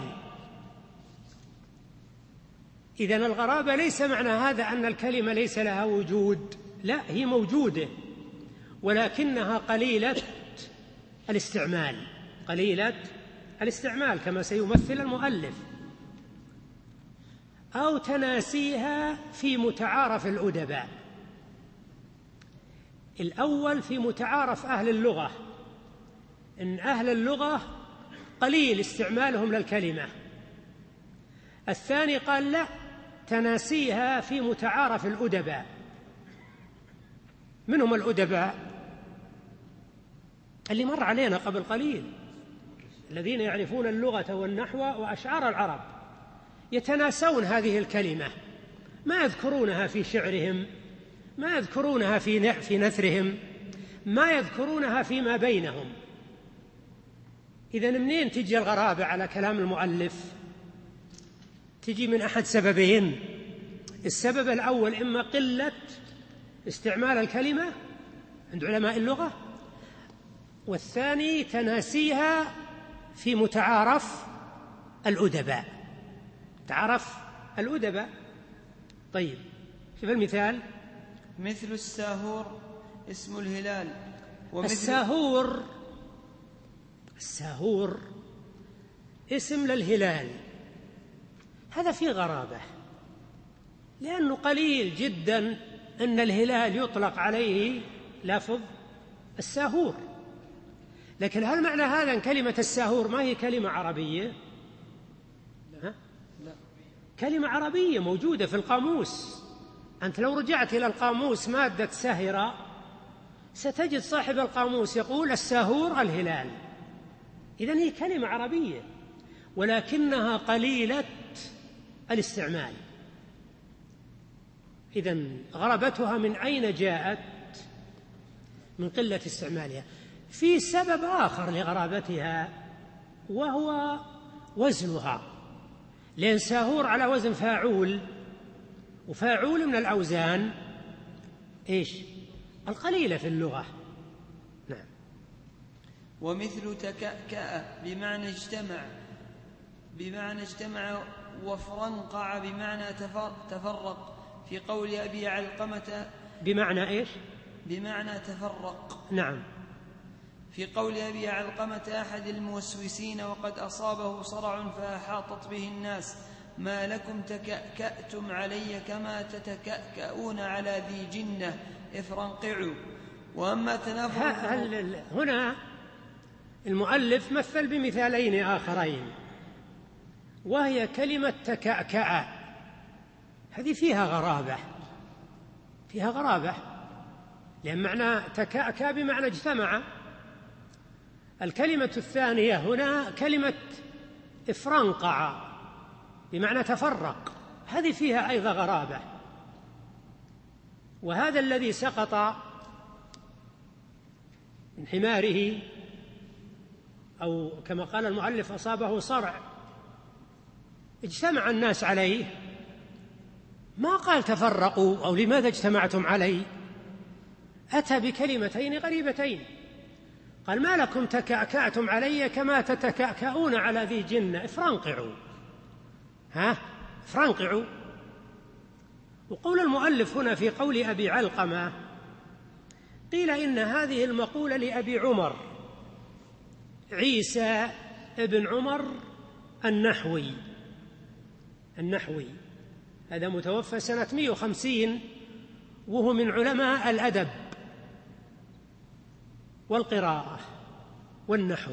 Speaker 2: إذن الغرابة ليس معنى هذا أن الكلمة ليس لها وجود، لا، هي موجودة ولكنها قليلة الاستعمال، قليلة الاستعمال كما سيمثل المؤلف، أو تناسيها في متعارف الأدباء. الأول في متعارف أهل اللغة، إن أهل اللغة قليل استعمالهم للكلمة. الثاني قال لا، تناسيها في متعارف الأدباء. من هم الأدباء؟ اللي مر علينا قبل قليل، الذين يعرفون اللغة والنحو وأشعار العرب، يتناسون هذه الكلمة، ما يذكرونها في شعرهم، ما يذكرونها في في نثرهم، ما يذكرونها فيما بينهم. إذن منين تجي الغرابة على كلام المؤلف؟ تجي من أحد سببين. السبب الأول إما قلة استعمال الكلمة عند علماء اللغة، والثاني تناسيها في متعارف الأدباء، تعرف الأدباء. طيب، شوف المثال:
Speaker 3: مثل الساهور اسم الهلال.
Speaker 2: الساهور الساهور اسم للهلال، هذا فيه غرابة، لأنه قليل جدا أن الهلال يطلق عليه لفظ الساهور. لكن هل معنى هذا أن كلمة الساهور ما هي كلمة عربية؟ لا. لا. كلمة عربية موجودة في القاموس. أنت لو رجعت إلى القاموس مادة ساهرة ستجد صاحب القاموس يقول الساهور الهلال. إذن هي كلمة عربية ولكنها قليلة الاستعمال. إذن غرابتها من أين جاءت؟ من قلة استعمالها. في سبب آخر لغرابتها وهو وزنها، لأن ساهور على وزن فاعول، وفاعول من الأوزان إيش؟ القليلة في اللغة. نعم.
Speaker 3: ومثل تكأكأ بمعنى اجتمع، بمعنى اجتمع، وفرنقع بمعنى تفرق، في قول أبي علقمة
Speaker 2: بمعنى إيش؟
Speaker 3: بمعنى تفرق.
Speaker 2: نعم.
Speaker 3: في قول أبي علقمة أحد الموسوسين وقد أصابه صرع فأحاطت به الناس: ما لكم تكأكأتم علي كما تتكأكأون على ذي جنة افرنقعوا. وأما تنافر
Speaker 2: هنا المؤلف مثل بمثالين آخرين، وهي كلمة تكأكأ، هذه فيها غرابة، فيها غرابة، لأن معنى تكأكأ بمعنى اجتمع. الكلمة الثانية هنا كلمة افرنقع بمعنى تفرق، هذه فيها أيضا غرابة. وهذا الذي سقط من حماره، أو كما قال المؤلف أصابه صرع، اجتمع الناس عليه، ما قال تفرقوا أو لماذا اجتمعتم عليه، أتى بكلمتين غريبتين، قال: ما لكم تكأكأتم علي كما تتكأكأون على ذي جنة افرنقعوا. ها افرنقعوا. وقول المؤلف هنا في قول أبي علقمة، قيل إن هذه المقولة لأبي عمر عيسى ابن عمر النحوي النحوي هذا متوفى سنة مئة وخمسين، وهو من علماء الأدب والقراءة والنحو،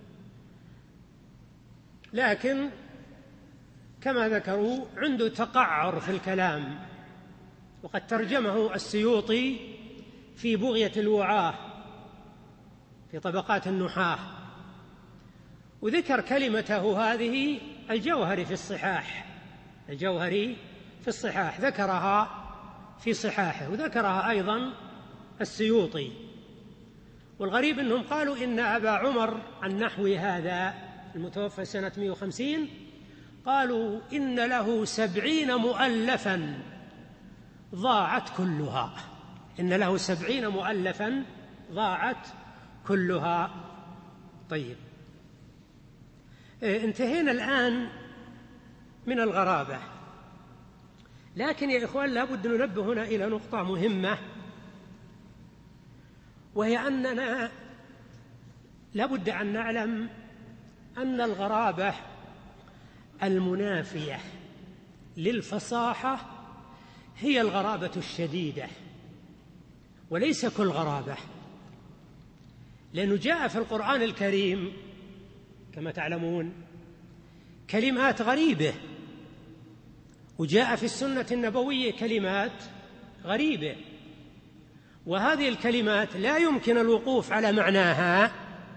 Speaker 2: لكن كما ذكروا عنده تقعر في الكلام، وقد ترجمه السيوطي في بغية الوعاة في طبقات النحاة، وذكر كلمته هذه الجوهري في الصحاح، الجوهري في الصحاح ذكرها في صحاحه، وذكرها أيضا السيوطي. والغريب أنهم قالوا إن أبا عمر النحوي هذا المتوفى سنة مئة وخمسين قالوا إن له سبعين مؤلفا ضاعت كلها، إن له سبعين مؤلفا ضاعت كلها. طيب، انتهينا الآن من الغرابة، لكن يا إخوان لا بد ننبه هنا إلى نقطة مهمة، وهي أننا لا بد أن نعلم أن الغرابة المنافية للفصاحة هي الغرابة الشديدة، وليس كل غرابة، لأنه جاء في القرآن الكريم كما تعلمون كلمات غريبة، وجاء في السنة النبوية كلمات غريبة، وهذه الكلمات لا يمكن الوقوف على معناها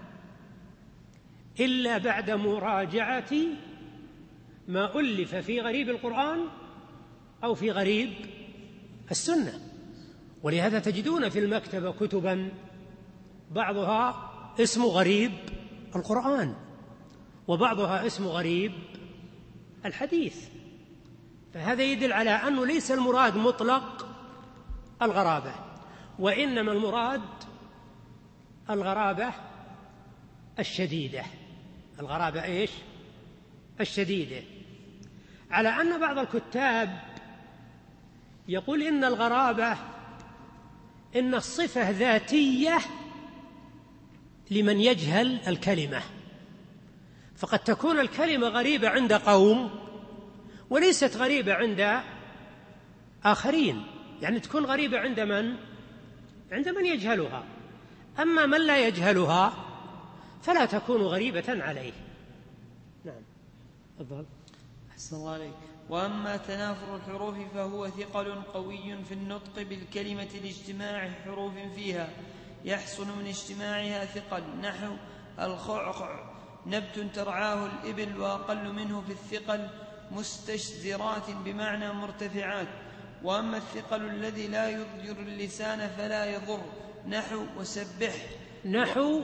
Speaker 2: إلا بعد مراجعة ما ألف في غريب القرآن أو في غريب السنة. ولهذا تجدون في المكتبة كتبا بعضها اسم غريب القرآن وبعضها اسم غريب الحديث، فهذا يدل على أنه ليس المراد مطلق الغرابة، وإنما المراد الغرابة الشديدة. الغرابة إيش؟ الشديدة. على أن بعض الكتاب يقول إن الغرابة إن الصفة ذاتية لمن يجهل الكلمة، فقد تكون الكلمة غريبة عند قوم وليست غريبة عند آخرين، يعني تكون غريبة عند من؟ عند من يجهلها، أما من لا يجهلها فلا تكون غريبة عليه. نعم، تفضل.
Speaker 3: أحسن الله عليك. وأما تنافر الحروف فهو ثقل قوي في النطق بالكلمة لاجتماع حروف فيها يحصل من اجتماعها ثقل، نحو الخعخع نبت ترعاه الإبل، وأقل منه في الثقل مستشزرات بمعنى مرتفعات. وأما الثقل الذي لا يضجر اللسان فلا يضر، نحو وسبح،
Speaker 2: نحو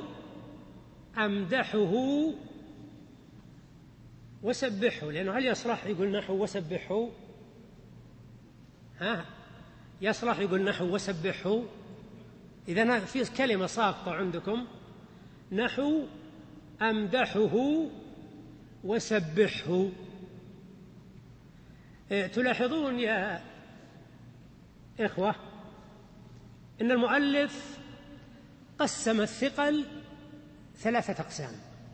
Speaker 2: أمدحه وسبحه، لأنه هل يصلح يقول نحو وسبحه؟ ها يصلح يقول نحو وسبحه؟ إذا في كلمة ساقطة عندكم، نحو أمدحه وسبحه. تلاحظون يا إخوة إن المؤلف قسم الثقل ثلاثة أقسام.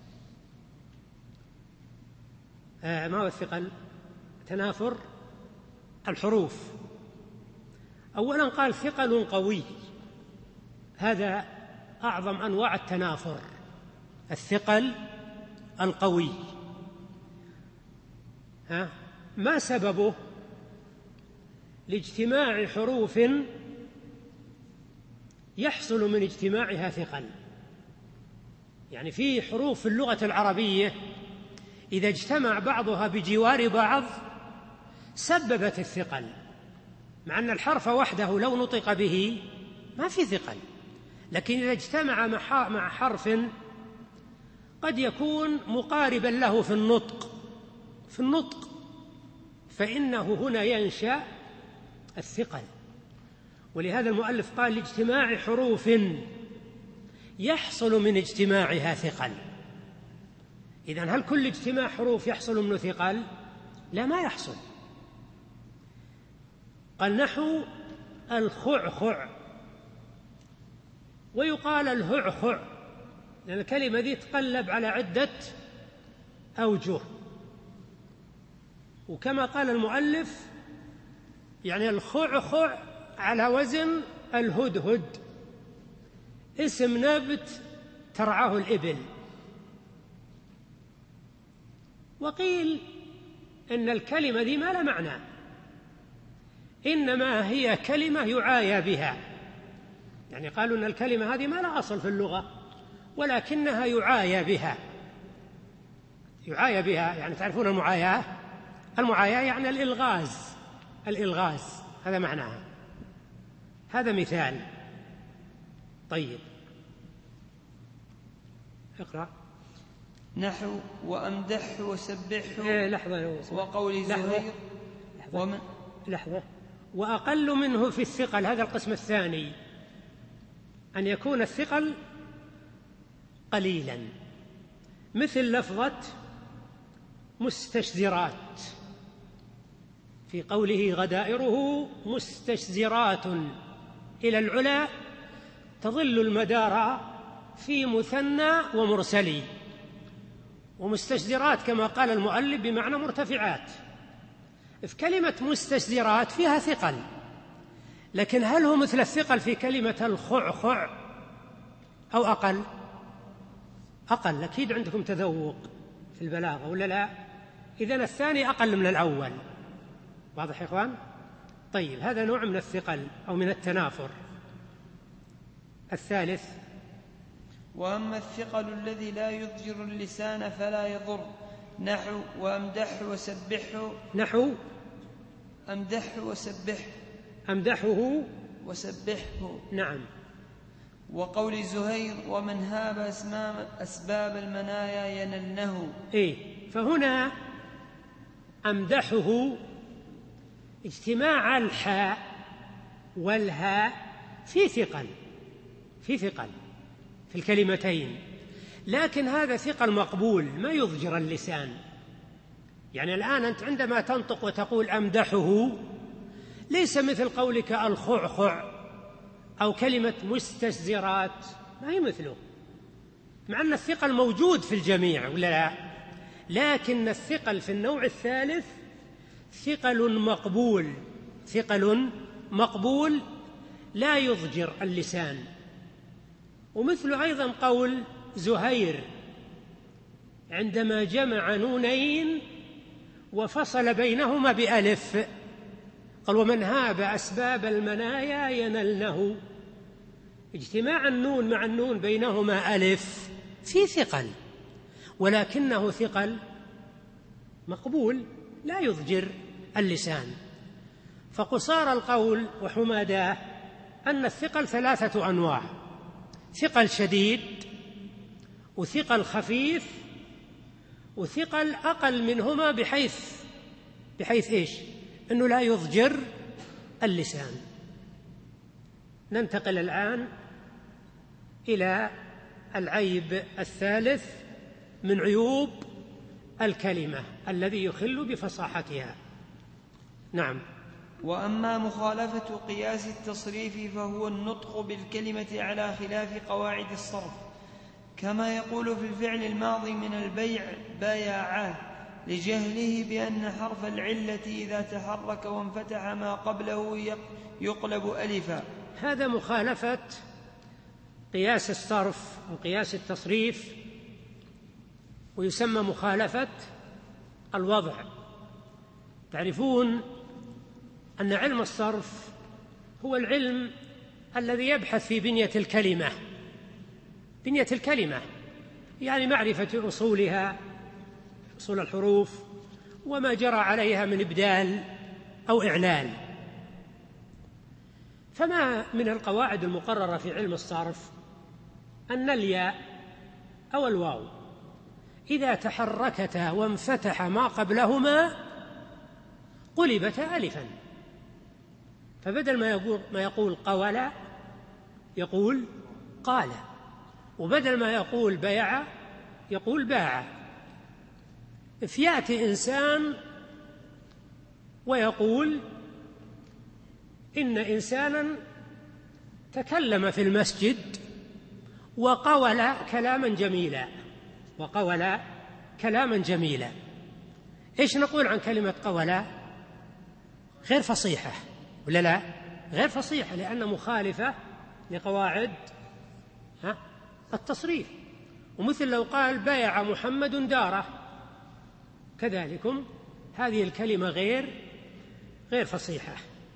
Speaker 2: آه ما هو الثقل؟ تنافر الحروف. أولا قال ثقل قوي، هذا أعظم أنواع التنافر، الثقل القوي. ها ما سببه؟ لاجتماع حروف يحصل من اجتماعها ثقل. يعني في حروف في اللغة العربية إذا اجتمع بعضها بجوار بعض سببت الثقل، مع أن الحرف وحده لو نطق به ما في ثقل، لكن إذا اجتمع مع حرف قد يكون مقاربا له في النطق في النطق فإنه هنا ينشأ الثقل. ولهذا المؤلف قال لاجتماع حروف يحصل من اجتماعها ثقل. إذن هل كل اجتماع حروف يحصل منه ثقل؟ لا، ما يحصل. قال نحو الخعخع، ويقال الهعخع، لأن الكلمة دي تقلب على عدة أوجه. وكما قال المؤلف يعني الخعخع على وزن الهدهد، اسم نبت ترعاه الإبل. وقيل إن الكلمة دي ما لا معنى، إنما هي كلمة يعايى بها، يعني قالوا إن الكلمة هذه ما لا أصل في اللغة ولكنها يعايى بها. يعايى بها يعني تعرفون المعاياة؟ المعاياة يعني الإلغاز، الإلغاز هذا معناها، هذا مثال. طيب، اقرأ.
Speaker 3: نحو وأمدحه وسبحه.
Speaker 2: إيه لحظة.
Speaker 3: وقول زهير.
Speaker 2: لحظة.
Speaker 3: ومن
Speaker 2: لحظة. وأقل منه في الثقل، هذا القسم الثاني، أن يكون الثقل قليلا، مثل لفظة مستشزرات في قوله غدائره مستشزرات إلى العلا تظل المدار في مثنى ومرسلي، ومستشزرات كما قال المؤلف بمعنى مرتفعات. في كلمة مستشزرات فيها ثقل، لكن هل هو مثل الثقل في كلمة الخعخع أو أقل؟ أقل. أكيد عندكم تذوق في البلاغة ولا لا؟ إذن الثاني أقل من الأول. واضح يا إخوان؟ طيب، هذا نوع من الثقل أو من التنافر. الثالث:
Speaker 3: وأما الثقل الذي لا يضجر اللسان فلا يضر، نحو وأمدحه وسبحه.
Speaker 2: نحو
Speaker 3: أمدحه وسبحه.
Speaker 2: أمدحه
Speaker 3: وسبحه.
Speaker 2: نعم.
Speaker 3: وقول زهير ومن هاب أسباب المنايا ينلنه.
Speaker 2: إيه، فهنا أمدحه اجتماع الحاء والهاء في ثقل في ثقل في الكلمتين، لكن هذا ثقل مقبول ما يضجر اللسان. يعني الآن أنت عندما تنطق وتقول أمدحه ليس مثل قولك الخعخع أو كلمة مستشزرات، ما هي مثله، مع أن الثقل موجود في الجميع ولا لا؟ لكن الثقل في النوع الثالث ثقل مقبول ثقل مقبول لا يضجر اللسان. ومثل أيضا قول زهير عندما جمع نونين وفصل بينهما بألف، قال ومن هاب أسباب المنايا ينلنه. اجتماع النون مع النون بينهما ألف في ثقل، ولكنه ثقل مقبول لا يضجر اللسان. فقصار القول وحماداه أن الثقل ثلاثة أنواع: ثقل شديد، وثقل خفيف، وثقل أقل منهما بحيث بحيث إيش؟ أنه لا يضجر اللسان. ننتقل الآن إلى العيب الثالث من عيوب الكلمة الذي يخل بفصاحتها. نعم.
Speaker 3: وأما مخالفة قياس التصريف فهو النطق بالكلمة على خلاف قواعد الصرف، كما يقول في الفعل الماضي من البيع بايعاه، لجهله بأن حرف العلة إذا تحرك وانفتح ما قبله يقلب ألفا.
Speaker 2: هذا مخالفة قياس الصرف وقياس التصريف، ويسمى مخالفة الوضع. تعرفون أن علم الصرف هو العلم الذي يبحث في بنية الكلمة بنية الكلمة يعني معرفة أصولها، أصول الحروف وما جرى عليها من إبدال أو إعلال. فما من القواعد المقررة في علم الصرف أن الياء أو الواو إذا تحركتا وانفتح ما قبلهما قلبتا ألفا، فبدل ما يقول, ما يقول قول يقول قال، وبدل ما يقول بيع يقول باع. فيأتي إنسان ويقول إن إنسانا تكلم في المسجد وقول كلاما جميلا وقول كلاما جميلا إيش نقول عن كلمة قول؟ غير فصيحة ولا لا؟ غير فصيحة، لأن مخالفة لقواعد التصريف. ومثل لو قال بايع محمد داره، كذلكم هذه الكلمة غير غير فصيحة.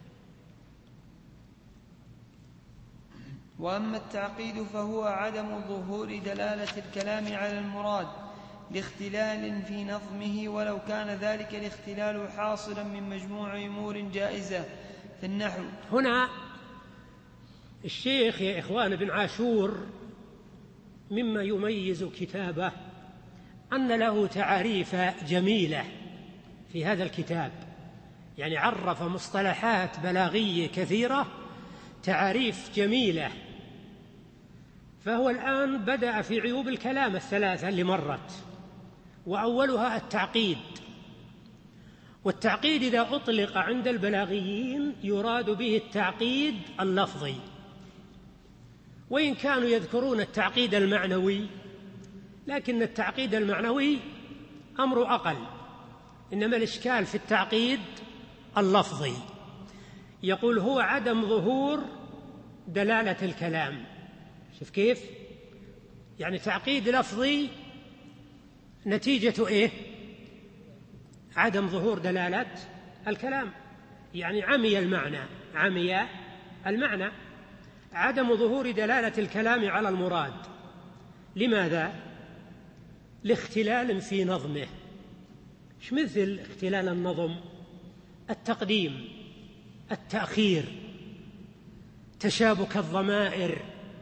Speaker 3: وأما التعقيد فهو عدم ظهور دلالة الكلام على المراد لاختلال في نظمه، ولو كان ذلك الاختلال حاصلا من مجموع أمور جائزة في النحو.
Speaker 2: هنا الشيخ يا إخوان ابن عاشور مما يميز كتابه أن له تعاريف جميلة في هذا الكتاب، يعني عرف مصطلحات بلاغية كثيرة تعاريف جميلة. فهو الآن بدأ في عيوب الكلام الثلاثة اللي مرت، وأولها التعقيد. والتعقيد إذا أطلق عند البلاغيين يراد به التعقيد اللفظي، وإن كانوا يذكرون التعقيد المعنوي، لكن التعقيد المعنوي أمر أقل، إنما الإشكال في التعقيد اللفظي. يقول هو عدم ظهور دلالة الكلام. شوف كيف؟ يعني تعقيد لفظي نتيجة إيه؟ عدم ظهور دلالة الكلام، يعني عمي المعنى، عمي المعنى، عدم ظهور دلالة الكلام على المراد. لماذا؟ لاختلال في نظمه. إيش مثل اختلال النظم؟ التقديم، التأخير، تشابك الضمائر.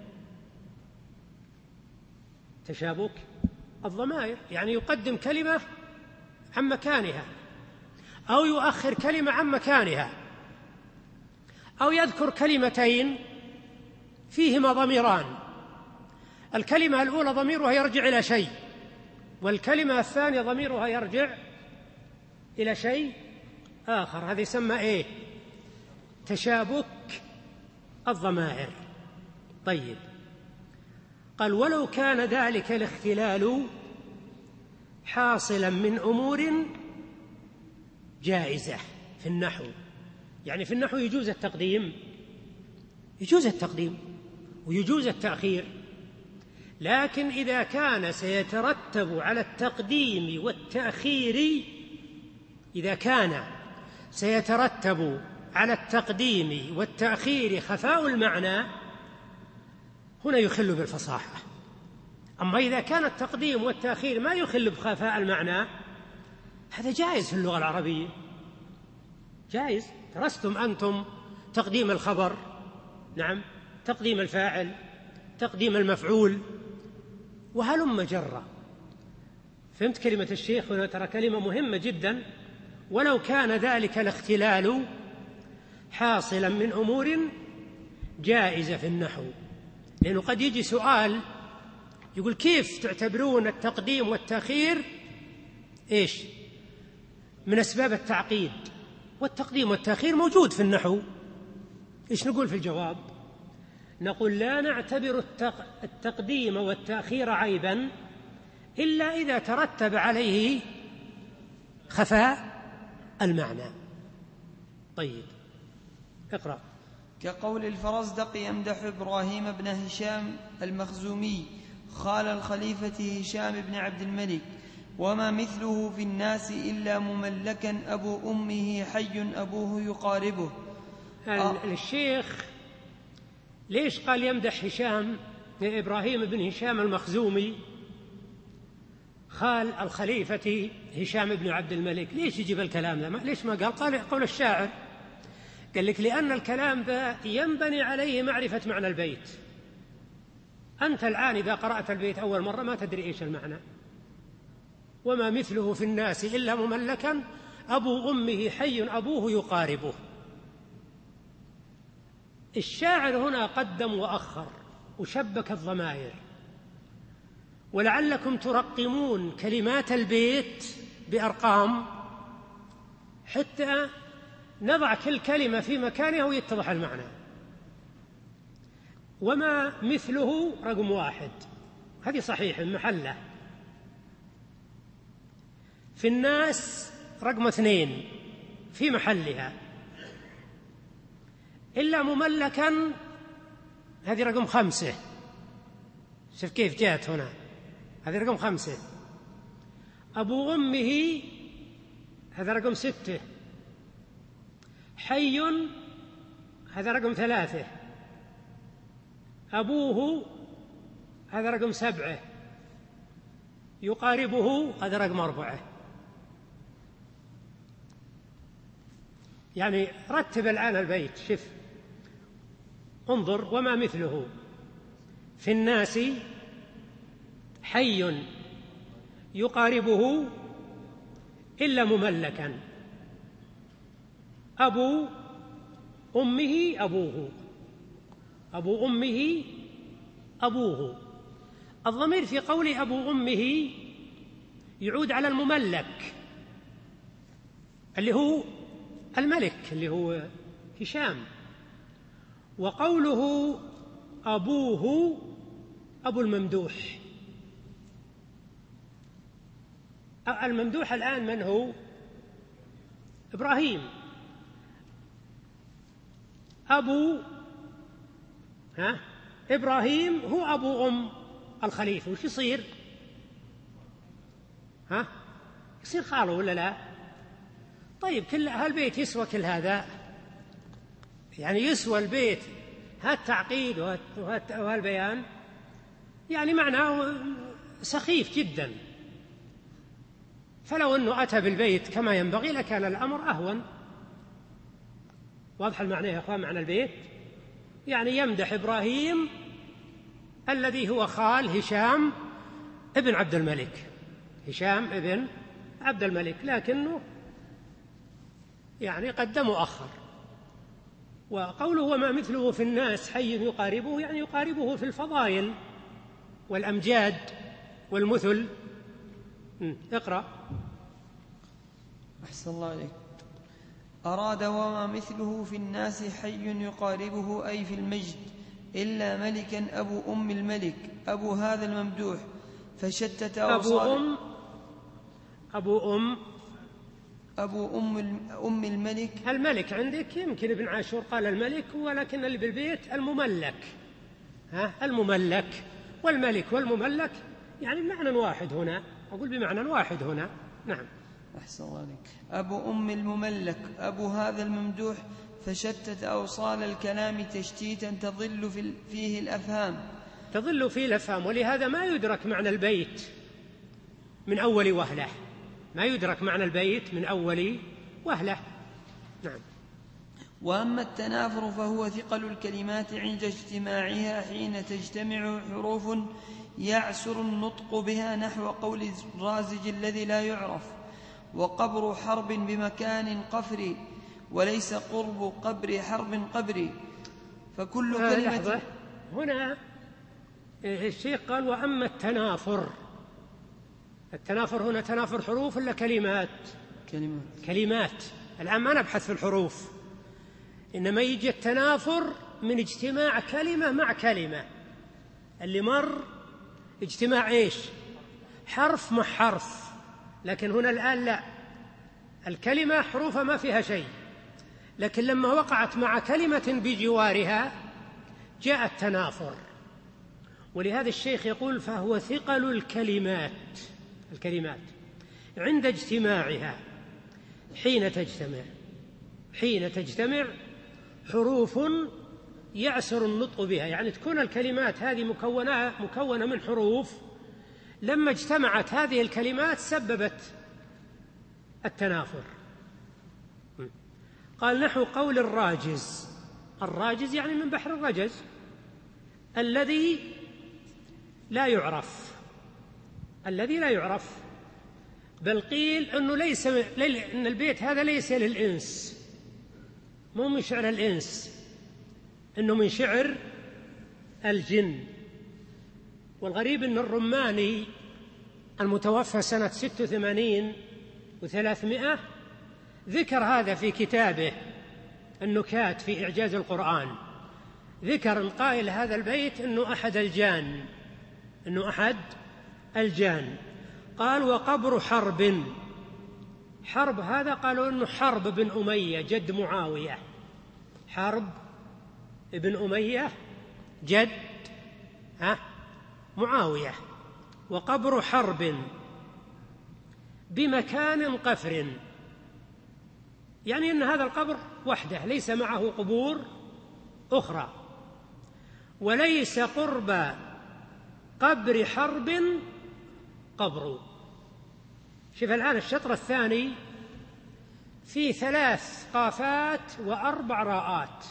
Speaker 2: تشابك الضمائر يعني يقدم كلمة عن مكانها، أو يؤخر كلمة عن مكانها، أو يذكر كلمتين فيهما ضميران، الكلمة الأولى ضميرها يرجع إلى شيء، والكلمة الثانية ضميرها يرجع إلى شيء آخر. هذا يسمى إيه؟ تشابك الضمائر. طيب، قال ولو كان ذلك الاختلال حاصلا من أمور جائزة في النحو. يعني في النحو يجوز التقديم، يجوز التقديم ويجوز التأخير، لكن إذا كان سيترتب على التقديم والتأخير إذا كان سيترتب على التقديم والتأخير خفاء المعنى، هنا يخل بالفصاحة. أما إذا كان التقديم والتأخير ما يخل بخفاء المعنى، هذا جائز في اللغة العربية، جائز. درستم أنتم تقديم الخبر، نعم، تقديم الفاعل، تقديم المفعول، وهلم جرا. فهمت كلمة الشيخ هنا؟ ترى كلمة مهمة جدا. ولو كان ذلك الاختلال حاصلا من أمور جائزة في النحو، لأنه قد يجي سؤال يقول كيف تعتبرون التقديم والتأخير إيش من أسباب التعقيد؟ والتقديم والتأخير موجود في النحو. إيش نقول في الجواب؟ نقول لا نعتبر التقديم والتأخير عيبا إلا إذا ترتب عليه خفاء المعنى. طيب، اقرأ.
Speaker 3: كقول الفرزدق يمدح إبراهيم بن هشام المخزومي خال الخليفة هشام بن عبد الملك: وما مثله في الناس إلا مملكا أبو أمه حي أبوه يقاربه.
Speaker 2: آه. الشيخ ليش قال يمدح هشام إبراهيم بن هشام المخزومي خال الخليفة هشام بن عبد الملك؟ ليش يجيب الكلام ذا؟ ليش ما قال قال قول الشاعر؟ قال لك لأن الكلام ذا ينبني عليه معرفة معنى البيت. أنت الآن إذا قرأت البيت أول مرة ما تدري إيش المعنى. وما مثله في الناس إلا مملكا أبو أمه حي أبوه يقاربه. الشاعر هنا قدم وأخر وشبك الضمائر، ولعلكم ترقمون كلمات البيت بأرقام حتى نضع كل كلمة في مكانها ويتضح المعنى. وما مثله رقم واحد، هذه صحيح محله. في الناس رقم اثنين في محلها. إلا مملكا هذه رقم خمسة. شوف كيف جاءت هنا، هذه رقم خمسة. أبو أمه هذا رقم ستة. حي هذا رقم ثلاثة. أبوه هذا رقم سبعة. يقاربه هذا رقم أربعة. يعني رتب الآن البيت، شوف انظر. وما مثله في الناس حي يقاربه إلا مملكا. أبو أمه أبوه، أبو أمه أبوه. الضمير في قول أبو أمه يعود على المملك اللي هو الملك اللي هو هشام، وقوله أبوه أبو الممدوح. الممدوح الآن من هو؟ إبراهيم. أبو ها إبراهيم هو أبو أم الخليفة، وش يصير؟ ها يصير خاله ولا لا؟ طيب كل هالبيت يسوى كل هذا؟ يعني يسوى البيت هالتعقيد وهالبيان؟ يعني معناه سخيف جدا. فلو أنه أتى بالبيت كما ينبغي لكان الأمر أهون. واضح المعنى يا أخوان؟ معنى البيت يعني يمدح إبراهيم الذي هو خال هشام ابن عبد الملك، هشام ابن عبد الملك، لكنه يعني قدم وأخر. وقوله وما مثله في الناس حي يقاربه، يعني يقاربه في الفضائل والأمجاد والمثل. اقرأ.
Speaker 3: أحسن الله عليك. أراد وما مثله في الناس حي يقاربه أي في المجد إلا ملكا أبو أم الملك أبو هذا الممدوح فشتت أوصال.
Speaker 2: أبو أم أبو أم
Speaker 3: أبو أم أم الملك.
Speaker 2: الملك عندك يمكن ابن عاشور قال الملك، ولكن اللي بالبيت المملك. ها المملك والملك والمملك يعني بمعنى واحد هنا، أقول بمعنى واحد هنا. نعم.
Speaker 3: أحسن الله عليك. أبو أم المملك أبو هذا الممدوح فشتت أوصال الكلام تشتيتا تضل في فيه الأفهام
Speaker 2: تضل فيه الأفهام ولهذا ما يدرك معنى البيت من أول وهلة، ما يدرك معنى البيت من أول وهلة. نعم.
Speaker 3: وأما التنافر فهو ثقل الكلمات عند اجتماعها حين تجتمع حروف يعسر النطق بها نحو قول الرازج الذي لا يعرف وقبر حرب بمكان قفري وليس قرب قبر حرب قبري فكل
Speaker 2: آه
Speaker 3: كلمة.
Speaker 2: لحظة. هنا الشيخ قال وأما التنافر، التنافر هنا تنافر حروف ولا كلمات؟
Speaker 3: كلمات.
Speaker 2: كلمات. الآن ما نبحث في الحروف، إنما يجي التنافر من اجتماع كلمة مع كلمة. اللي مر اجتماع إيش؟ حرف مع حرف. لكن هنا الآن لا، الكلمة حروفها ما فيها شيء، لكن لما وقعت مع كلمة بجوارها جاء التنافر. ولهذا الشيخ يقول فهو ثقل الكلمات، الكلمات عند اجتماعها حين تجتمع حين تجتمع حروف يعسر النطق بها، يعني تكون الكلمات هذه مكونة مكونة من حروف، لما اجتمعت هذه الكلمات سببت التنافر. قال نحو قول الراجز. الراجز يعني من بحر الرجز الذي لا يعرف، الذي لا يعرف. بل قيل أنه ليس أن البيت هذا ليس للإنس، مو من شعر الإنس، إنه من شعر الجن. والغريب أن الرماني المتوفى سنة ستة وثمانين وثلاثمائة ذكر هذا في كتابه النكات في إعجاز القرآن، ذكر القائل هذا البيت أنه أحد الجان، أنه أحد الجان. قال وقبر حرب. حرب هذا قالوا أنه حرب بن أمية جد معاوية، حرب ابن أمية جد ها معاوية. وقبر حرب بمكان قفر، يعني أن هذا القبر وحده ليس معه قبور أخرى. وليس قرب قبر حرب قبر. شوف الآن الشطر الثاني فيه ثلاث قافات وأربع راءات،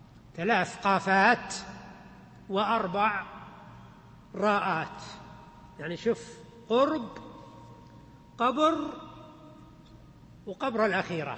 Speaker 2: ثلاث قافات وأربع راءات. يعني شوف، قرب، قبر، وقبر الأخيرة.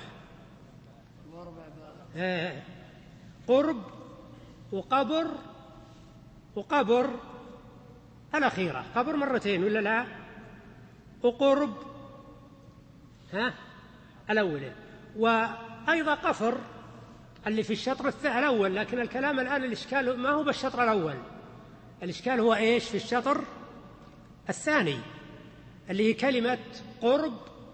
Speaker 2: آه. قرب وقبر وقبر الأخيرة، قبر مرتين ولا لا؟ وقرب ها الأول، وأيضا قفر اللي في الشطر الأول. لكن الكلام الآن الإشكال ما هو بالشطر الأول، الإشكال هو إيش؟ في الشطر الثاني اللي هي كلمة قرب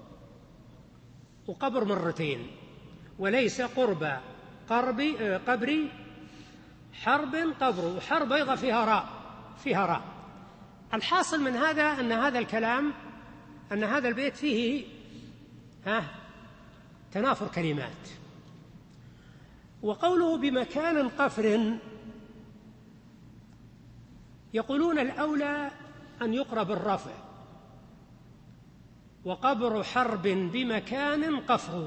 Speaker 2: وقبر مرتين، وليس قرب قربي قبري حرب قبر، وحرب أيضا فيها راء فيها راء. الحاصل من هذا أن هذا الكلام أن هذا البيت فيه ها تنافر كلمات. وقوله بمكان قفر، يقولون الأولى أن يقرب الرفع، وقبر حرب بمكان قفر،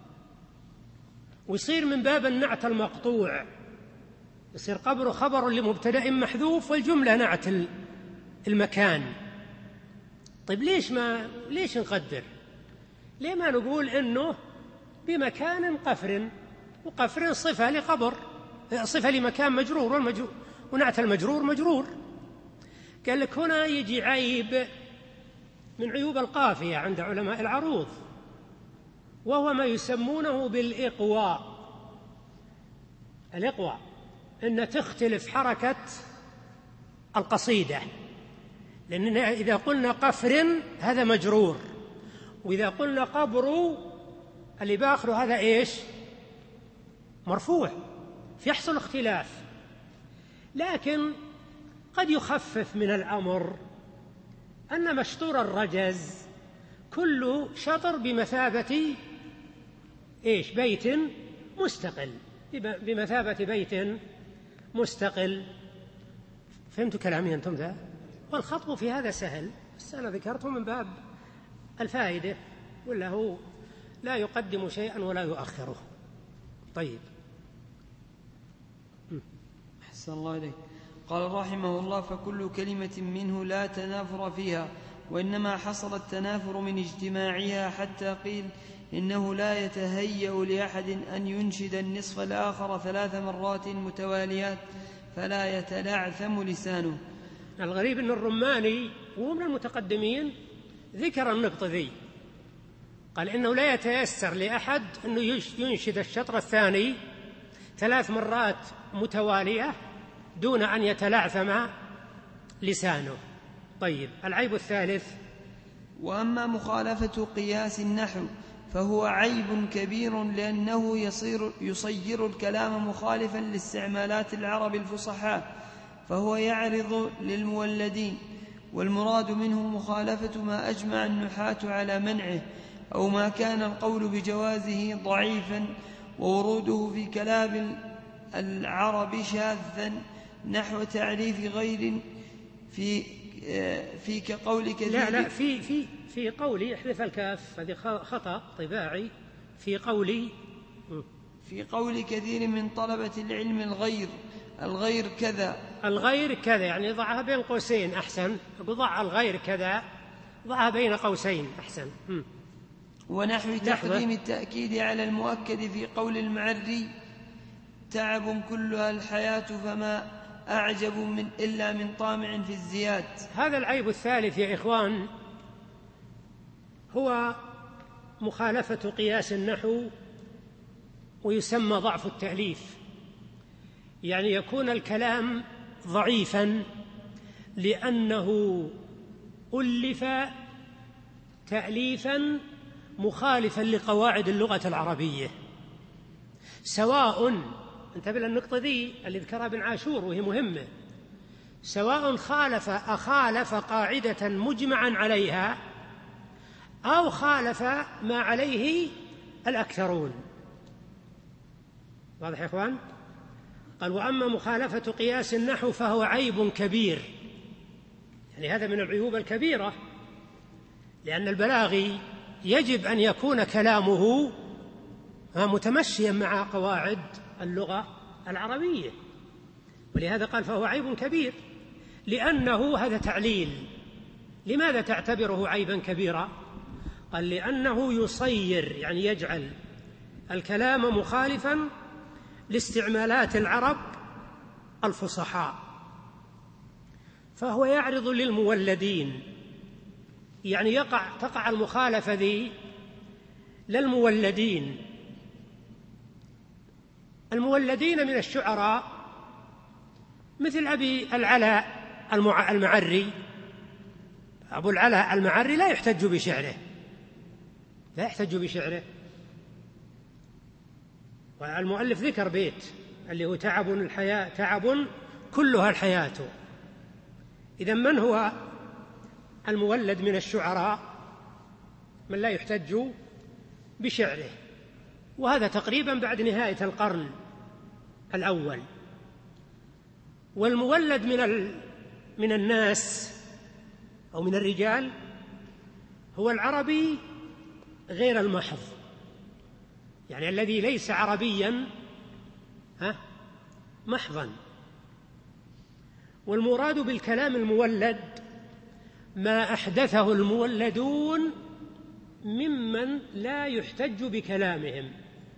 Speaker 2: ويصير من باب النعت المقطوع، يصير قبر خبر لمبتدأ محذوف والجملة نعت المكان. طيب ليش ما ليش نقدر؟ ليه ما نقول إنه بمكان قفر، وقفر صفة لقبر، صفة لمكان مجرور، والمجرور ونعت المجرور مجرور. قال لك هنا يجي عيب من عيوب القافية عند علماء العروض، وهو ما يسمونه بالإقواء. الإقواء إن تختلف حركة القصيدة، لأن إذا قلنا قفر هذا مجرور، وإذا قلنا قبر اللي بآخره هذا إيش؟ مرفوع، فيحصل اختلاف. لكن قد يخفف من الأمر أن مشطور الرجز كل شطر بمثابة إيش؟ بيت مستقل، بمثابة بيت مستقل. فهمتوا كلامي أنتم ذا؟ والخطب في هذا سهل، بس أنا ذكرته من باب الفائدة، ولا هو لا يقدم شيئا ولا يؤخره. طيب،
Speaker 3: أحسن الله إليك. قال رحمه الله: فكل كلمة منه لا تنافر فيها، وإنما حصل التنافر من اجتماعها، حتى قيل إنه لا يتهيأ لأحد أن ينشد النصف الآخر ثلاث مرات متواليات فلا يتلعثم لسانه.
Speaker 2: الغريب أن الرماني وهو من المتقدمين ذكر النقطة ذي، قال إنه لا يتيسر لأحد أنه ينشد الشطر الثاني ثلاث مرات متوالية دون أن يتلعثم لسانه. طيب، العيب الثالث:
Speaker 3: وأما مخالفة قياس النحو فهو عيب كبير، لأنه يصير, يصير الكلام مخالفا لاستعمالات العرب الفصحاء، فهو يعرض للمولدين، والمراد منه مخالفة ما أجمع النحاة على منعه، أو ما كان القول بجوازه ضعيفا ووروده في كلام العرب شاذا، نحو تعريف غير في في كقول كثير.
Speaker 2: لا لا في في في قولي احذف الكاف، هذه خطأ طباعي. في قولي
Speaker 3: في قول كثير من طلبة العلم الغير الغير كذا
Speaker 2: الغير كذا، يعني ضعها بين قوسين أحسن، ضع الغير كذا، ضعها بين قوسين أحسن. م.
Speaker 3: ونحو تقديم التأكيد على المؤكد في قول المعري: تعب كلها الحياة فما أعجب من إلا من طامع في الزياد.
Speaker 2: هذا العيب الثالث يا إخوان هو مخالفة قياس النحو، ويسمى ضعف التأليف. يعني يكون الكلام ضعيفا لأنه ألف تأليفا مخالفا لقواعد اللغة العربية، سواء، انتبه للنقطة دي اللي ذكرها ابن عاشور وهي مهمة، سواء خالف أخالف قاعدة مجمعا عليها أو خالف ما عليه الأكثرون. واضح يا إخوان؟ قال: وأما مخالفة قياس النحو فهو عيب كبير، يعني هذا من العيوب الكبيرة، لأن البلاغي يجب أن يكون كلامه متمشيا مع قواعد اللغة العربية، ولهذا قال فهو عيب كبير، لأنه هذا تعليل لماذا تعتبره عيبا كبيرا؟ قال لأنه يصير، يعني يجعل الكلام مخالفا لاستعمالات العرب الفصحاء، فهو يعرض للمولدين، يعني يقع تقع المخالفة ذي للمولدين. المولدين من الشعراء مثل أبي العلاء المعري. أبو العلاء المعري لا يحتج بشعره، لا يحتج بشعره. والمؤلف ذكر بيت اللي هو تعب الحياة، تعب كلها الحياة. إذن من هو المولد من الشعراء؟ من لا يحتج بشعره، وهذا تقريبا بعد نهاية القرن الأول. والمولد من ال... من الناس أو من الرجال هو العربي غير المحض، يعني الذي ليس عربيا ها محضا. والمراد بالكلام المولد ما أحدثه المولدون ممن لا يحتج بكلامهم.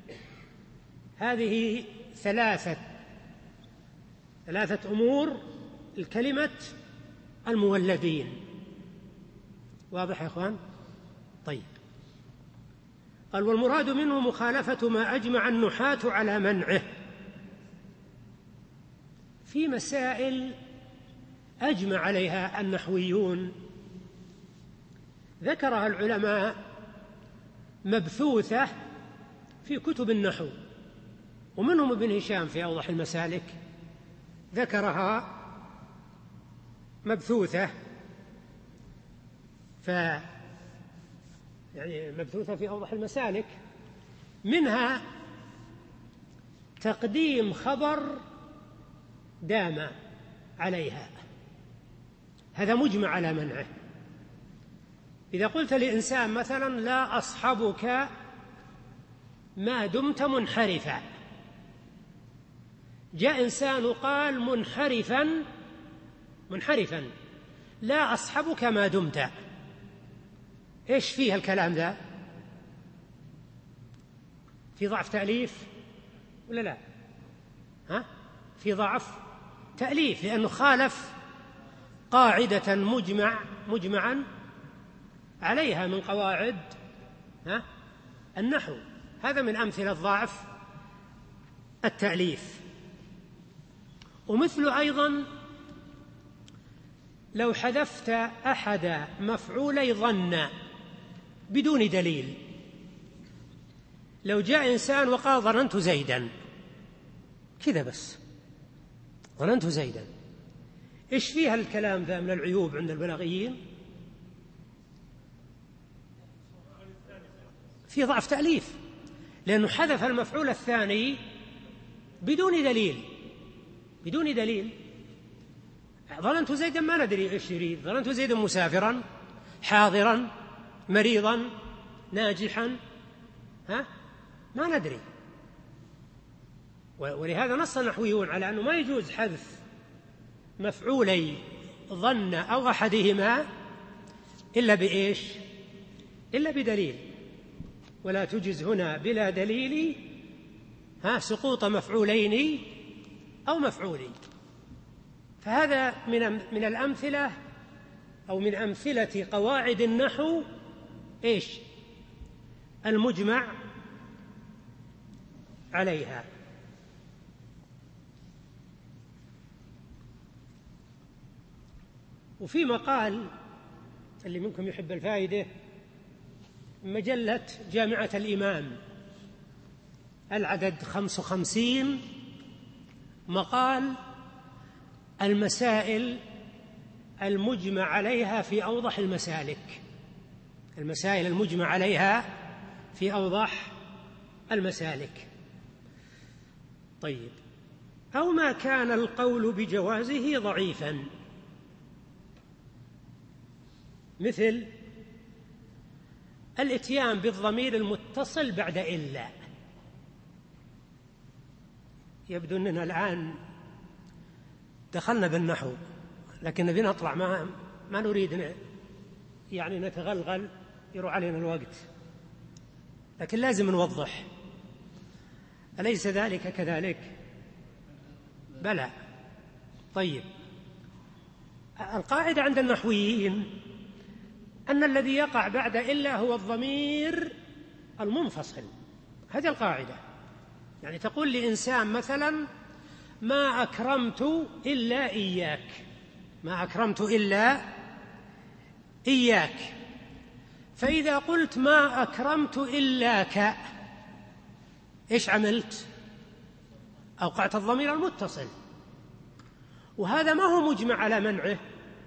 Speaker 2: هذه ثلاثة ثلاثة أمور الكلمة المولدين. واضح يا أخوان؟ طيب، قال والمراد منه مخالفة ما أجمع النحاة على منعه. في مسائل أجمع عليها النحويون ذكرها العلماء مبثوثة في كتب النحو، ومنهم ابن هشام في أوضح المسالك ذكرها مبثوثة، ف يعني مبثوثة في أوضح المسالك، منها تقديم خبر دام عليها، هذا مجمع على منعه. إذا قلت لإنسان مثلا لا أصحبك ما دمت منحرفا، جاء إنسان وقال منحرفا منحرفا لا أصحبك ما دمت، إيش فيها الكلام ذا؟ في ضعف تأليف ولا لا؟ ها؟ في ضعف تأليف، لأنه خالف قاعدة مجمع مجمعا عليها من قواعد ها النحو. هذا من أمثلة ضعف التأليف. ومثل أيضا لو حذفت أحد مفعولي ظن بدون دليل، لو جاء إنسان وقال ظننت زيدا كذا بس، ظننت زيدا، إيش فيها الكلام ذا من العيوب عند البلاغيين؟ في ضعف تأليف، لأنه حذف المفعول الثاني بدون دليل بدون دليل. ظننت زيدا ما ندري إيش يريد، ظننت زيدا مسافرا حاضرا مريضا ناجحا، ها ما ندري. ولهذا نص النحويون على أنه ما يجوز حذف مفعولي ظن أو أحدهما إلا بإيش؟ إلا بدليل، ولا تجز هنا بلا دليل ها سقوط مفعولين أو مفعولين. فهذا من من الأمثلة أو من أمثلة قواعد النحو إيش؟ المجمع عليها. وفي مقال اللي منكم يحب الفائدة، مجلة جامعة الإمام، العدد خمس وخمسين، مقال المسائل المجمع عليها في أوضح المسالك، المسائل المجمع عليها في أوضح المسالك. طيب، أو ما كان القول بجوازه ضعيفا، مثل الإتيان بالضمير المتصل بعد إلا. يبدو أننا الآن دخلنا بالنحو، لكن نبي نطلع، ما, ما نريد يعني نتغلغل يروح علينا الوقت، لكن لازم نوضح. أليس ذلك كذلك؟ بلى. طيب، القاعدة عند النحويين أن الذي يقع بعد إلا هو الضمير المنفصل. هذه القاعدة. يعني تقول لإنسان مثلا: ما أكرمت إلا إياك، ما أكرمت إلا إياك. فإذا قلت ما أكرمت إلاك، إيش عملت؟ أوقعت الضمير المتصل، وهذا ما هو مجمع على منعه،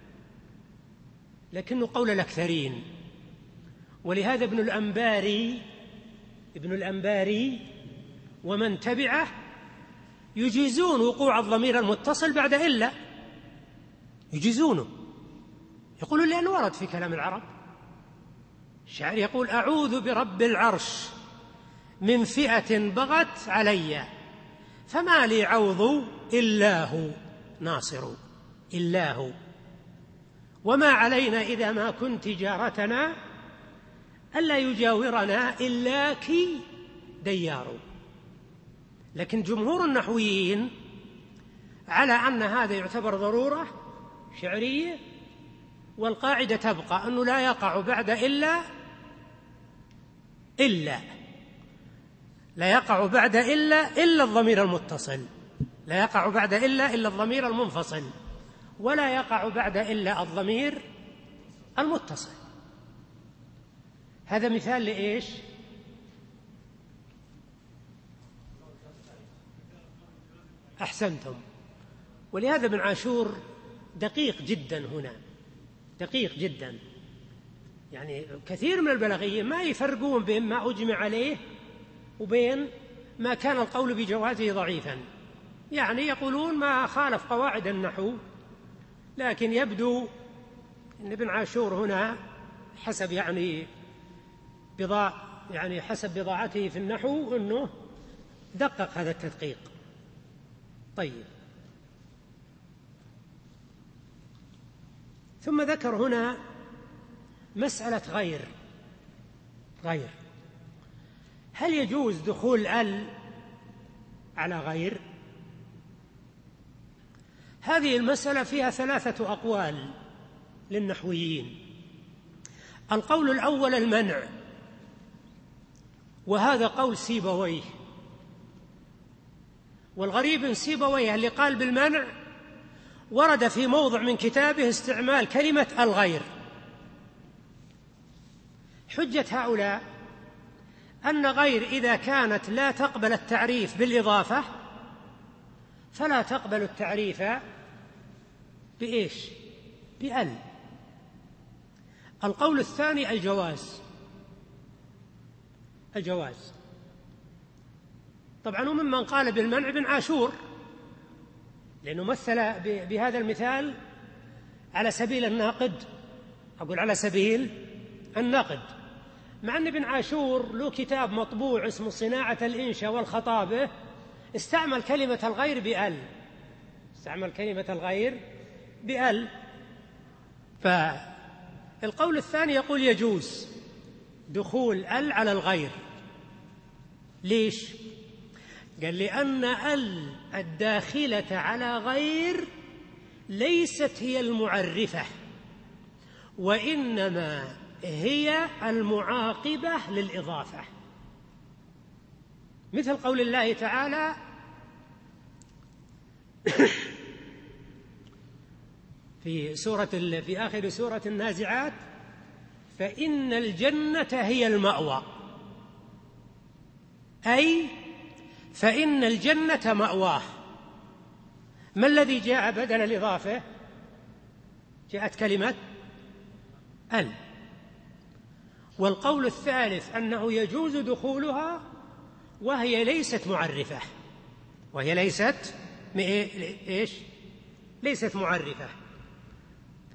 Speaker 2: لكنه قول الأكثرين. ولهذا ابن الأنباري ابن الأنباري ومن تبعه يجيزون وقوع الضمير المتصل بعد إلا، يجيزونه، يقولون لأنه ورد في كلام العرب. الشاعر يقول: أعوذ برب العرش من فئة بغت علي، فما لي عوض إلا هو ناصر، إلا هو، وما علينا إذا ما كنت جارتنا ألا يجاورنا إلاك ديار. لكن جمهور النحويين على أن هذا يعتبر ضرورة شعرية، والقاعدة تبقى أنه لا يقع بعد إلا إلا لا يقع بعد إلا إلا الضمير المتصل، لا يقع بعد إلا إلا الضمير المنفصل، ولا يقع بعد إلا الضمير المتصل. هذا مثال لإيش؟ أحسنتم. ولهذا ابن عاشور دقيق جدا هنا، دقيق جدا. يعني كثير من البلاغيين ما يفرقون بين ما أجمع عليه وبين ما كان القول بجوازه ضعيفا. يعني يقولون ما خالف قواعد النحو، لكن يبدو أن ابن عاشور هنا حسب يعني بضاع يعني حسب بضاعته في النحو أنه دقق هذا التدقيق. طيب، ثم ذكر هنا مسألة غير غير هل يجوز دخول ال على غير؟ هذه المسألة فيها ثلاثة أقوال للنحويين. القول الأول المنع، وهذا قول سيبويه. والغريب ان سيبويه اللي قال بالمنع ورد في موضع من كتابه استعمال كلمة الغير. حجة هؤلاء أن غير إذا كانت لا تقبل التعريف بالإضافة فلا تقبل التعريف بإيش؟ بأل. القول الثاني الجواز، الجواز طبعا. وممن قال بالمنع ابن عاشور، لأنه مثل بهذا المثال على سبيل الناقد، أقول على سبيل النقد، مع أن ابن عاشور له كتاب مطبوع اسمه صناعة الإنشاء والخطابة استعمل كلمة الغير بأل، استعمل كلمة الغير بأل. فالقول الثاني يقول يجوز دخول أل على الغير. ليش؟ قال لأن ال الداخلة على غير ليست هي المعرفة، وإنما هي المعاقبة للإضافة، مثل قول الله تعالى في سورة في آخر سورة النازعات: فإن الجنة هي المأوى، أي فإن الجنة مأواه. ما الذي جاء بدل الإضافة؟ جاءت كلمة ال. والقول الثالث أنه يجوز دخولها وهي ليست معرفة، وهي ليست إيش؟ ليست معرفة. ف